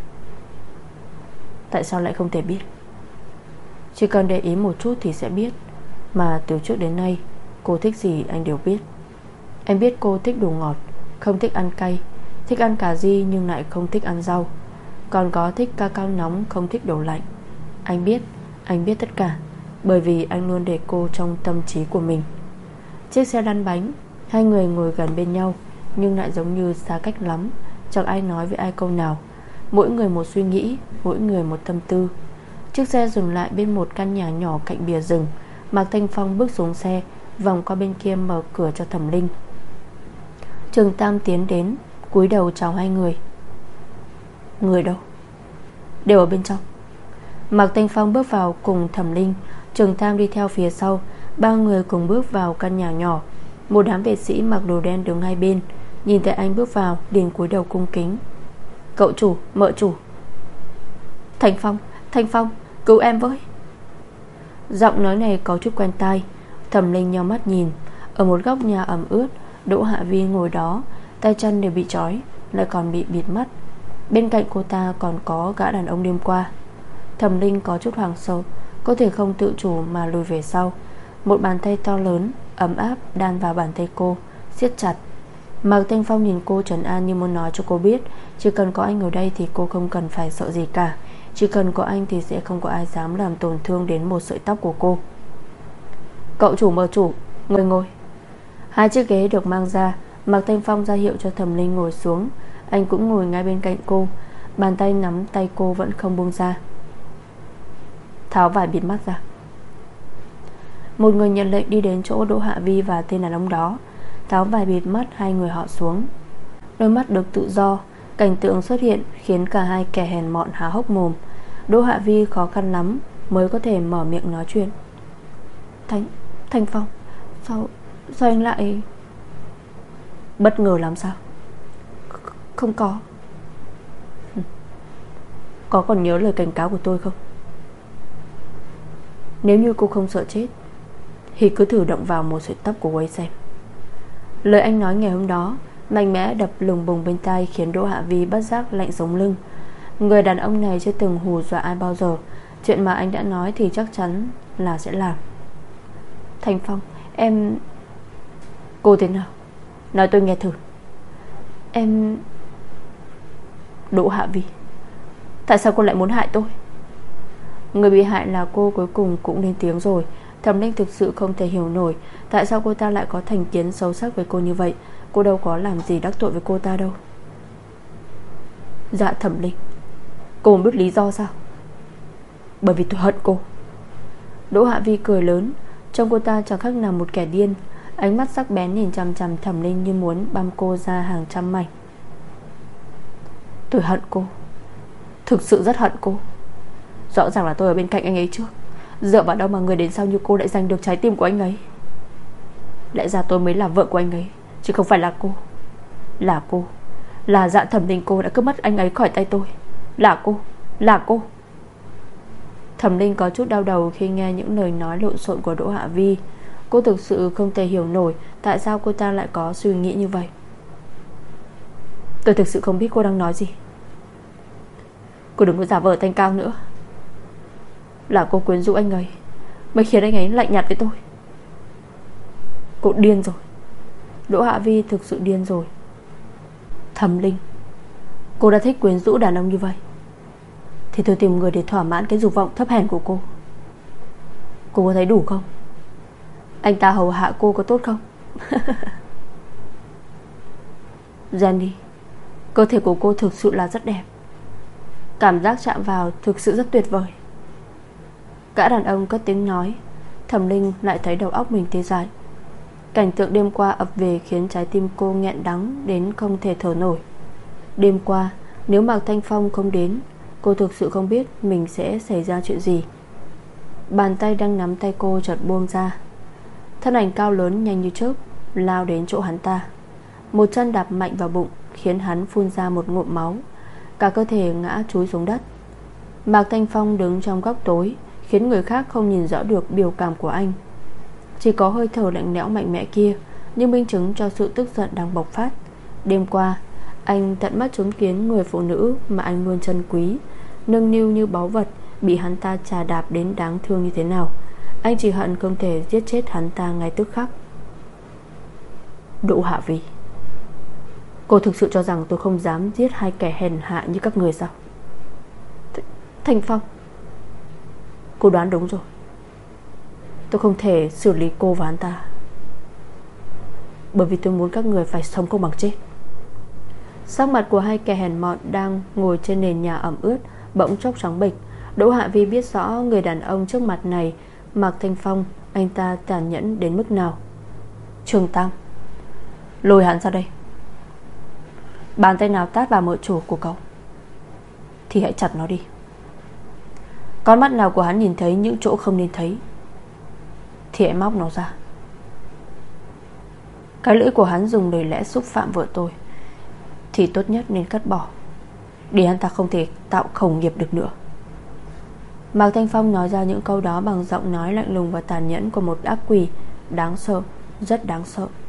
Tại sao lại không thể biết? Chỉ cần để ý một chút thì sẽ biết. Mà từ trước đến nay cô thích gì anh đều biết. Em biết cô thích đồ ngọt, không thích ăn cay, thích ăn cà ri nhưng lại không thích ăn rau, còn có thích ca cao nóng, không thích đồ lạnh. Anh biết, anh biết tất cả, bởi vì anh luôn để cô trong tâm trí của mình. Chiếc xe lăn bánh, hai người ngồi gần bên nhau, nhưng lại giống như xa cách lắm. Chẳng ai nói với ai câu nào. Mỗi người một suy nghĩ, mỗi người một tâm tư. Chiếc xe dừng lại bên một căn nhà nhỏ cạnh bìa rừng. Mạc Thanh Phong bước xuống xe, vòng qua bên kia mở cửa cho Thẩm Linh. Trường Tam tiến đến, cúi đầu chào hai người. Người đâu? Đều ở bên trong. Mạc Thanh Phong bước vào cùng Thẩm Linh, Trường Tam đi theo phía sau. Ba người cùng bước vào căn nhà nhỏ. Một đám vệ sĩ mặc đồ đen đứng hai bên, nhìn thấy anh bước vào liền cúi đầu cung kính. Cậu chủ, mợ chủ. Thanh Phong, Thanh Phong, cứu em với. Giọng nói này có chút quen tai. Thẩm Linh nhíu mắt nhìn. Ở một góc nhà ẩm ướt, Đỗ Hạ Vi ngồi đó, tay chân đều bị trói, lại còn bị bịt mắt. Bên cạnh cô ta còn có gã đàn ông đêm qua. Thẩm Linh có chút hoảng sợ, có thể không tự chủ mà lùi về sau. Một bàn tay to lớn, ấm áp đan vào bàn tay cô, siết chặt. Mạc Thanh Phong nhìn cô trấn an như muốn nói cho cô biết, chỉ cần có anh ở đây thì cô không cần phải sợ gì cả. Chỉ cần có anh thì sẽ không có ai dám làm tổn thương đến một sợi tóc của cô. Cậu chủ, mợ chủ, ngồi ngồi. Hai chiếc ghế được mang ra. Mạc Thanh Phong ra hiệu cho Thẩm Linh ngồi xuống. Anh cũng ngồi ngay bên cạnh cô. Bàn tay nắm tay cô vẫn không buông ra. Tháo vải bịt mắt ra. Một người nhận lệnh đi đến chỗ Đỗ Hạ Vi và tên đàn ông đó, tháo vải bịt mắt hai người họ xuống. Đôi mắt được tự do. Cảnh tượng xuất hiện khiến cả hai kẻ hèn mọn há hốc mồm. Đỗ Hạ Vi khó khăn lắm mới có thể mở miệng nói chuyện. Thanh, Thanh Phong, Sao, sao anh lại... Bất ngờ lắm sao? Không có. Có còn nhớ lời cảnh cáo của tôi không? Nếu như cô không sợ chết thì cứ thử động vào một sợi tóc của cô ấy xem. Lời anh nói ngày hôm đó mạnh mẽ đập lùng bùng bên tai, khiến Đỗ Hạ Vi bất giác lạnh sống lưng. Người đàn ông này chưa từng hù dọa ai bao giờ. Chuyện mà anh đã nói thì chắc chắn là sẽ làm. Thanh Phong, em... Cô thế nào? Nói tôi nghe thử. Em... Đỗ Hạ Vi, tại sao cô lại muốn hại tôi? Người bị hại là cô cuối cùng cũng lên tiếng rồi. Thẩm Linh thực sự không thể hiểu nổi tại sao cô ta lại có thành kiến sâu sắc với cô như vậy. Cô đâu có làm gì đắc tội với cô ta đâu. Dạ Thẩm Linh, cô không biết lý do sao? Bởi vì tôi hận cô. Đỗ Hạ Vi cười lớn. Trông cô ta chẳng khác nào một kẻ điên. Ánh mắt sắc bén nhìn chằm chằm Thẩm Linh như muốn băm cô ra hàng trăm mảnh. Tôi hận cô, thực sự rất hận cô. Rõ ràng là tôi ở bên cạnh anh ấy trước. Dựa vào đâu mà người đến sau như cô lại giành được trái tim của anh ấy? Lẽ ra tôi mới là vợ của anh ấy, chứ không phải là cô. Là cô, là Dạ Thẩm Linh cô đã cướp mất anh ấy khỏi tay tôi. Là cô, là cô. Thẩm Linh có chút đau đầu khi nghe những lời nói lộn xộn của Đỗ Hạ Vi. Cô thực sự không thể hiểu nổi tại sao cô ta lại có suy nghĩ như vậy. Tôi thực sự không biết cô đang nói gì. Cô đừng có giả vờ thanh cao nữa. Là cô quyến rũ anh ấy mới khiến anh ấy lạnh nhạt với tôi. Cô điên rồi. Đỗ Hạ Vi thực sự điên rồi. Thẩm Linh, cô đã thích quyến rũ đàn ông như vậy thì tôi tìm người để thỏa mãn cái dục vọng thấp hèn của cô. Cô có thấy đủ không? Anh ta hầu hạ cô có tốt không? Jenny, cơ thể của cô thực sự là rất đẹp. Cảm giác chạm vào thực sự rất tuyệt vời. Gã đàn ông cất tiếng nói. Thẩm Linh lại thấy đầu óc mình tê dại. Cảnh tượng đêm qua ập về khiến trái tim cô nghẹn đắng đến không thể thở nổi. Đêm qua nếu Mạc Thanh Phong không đến, cô thực sự không biết mình sẽ xảy ra chuyện gì. Bàn tay đang nắm tay cô chợt buông ra. Thân ảnh cao lớn nhanh như chớp lao đến chỗ hắn ta. Một chân đạp mạnh vào bụng khiến hắn phun ra một ngụm máu. Cả cơ thể ngã chúi xuống đất. Mạc Thanh Phong đứng trong góc tối khiến người khác không nhìn rõ được biểu cảm của anh. Chỉ có hơi thở lạnh lẽo mạnh mẽ kia như minh chứng cho sự tức giận đang bộc phát. Đêm qua anh tận mắt chứng kiến người phụ nữ mà anh luôn trân quý, nâng niu như báu vật, bị hắn ta chà đạp đến đáng thương như thế nào. Anh chỉ hận không thể giết chết hắn ta ngay tức khắc. Đỗ Hạ Vi, cô thực sự cho rằng tôi không dám giết hai kẻ hèn hạ như các người sao? Th Thanh Phong, cô đoán đúng rồi. Tôi không thể xử lý cô và hắn ta, bởi vì tôi muốn các người phải sống không bằng chết. Sắc mặt của hai kẻ hèn mọn đang ngồi trên nền nhà ẩm ướt bỗng chốc trắng bệch. Đỗ Hạ Vi biết rõ người đàn ông trước mặt này, Mạc Thanh Phong, anh ta tàn nhẫn đến mức nào. Trường Tam, lôi hắn ra đây. Bàn tay nào tát vào mợ chủ của cậu thì hãy chặt nó đi. Con mắt nào của hắn nhìn thấy những chỗ không nên thấy thì hãy móc nó ra. Cái lưỡi của hắn dùng lời lẽ xúc phạm vợ tôi thì tốt nhất nên cắt bỏ, để hắn ta không thể tạo khẩu nghiệp được nữa. Mạc Thanh Phong nói ra những câu đó bằng giọng nói lạnh lùng và tàn nhẫn của một ác quỷ đáng sợ, rất đáng sợ.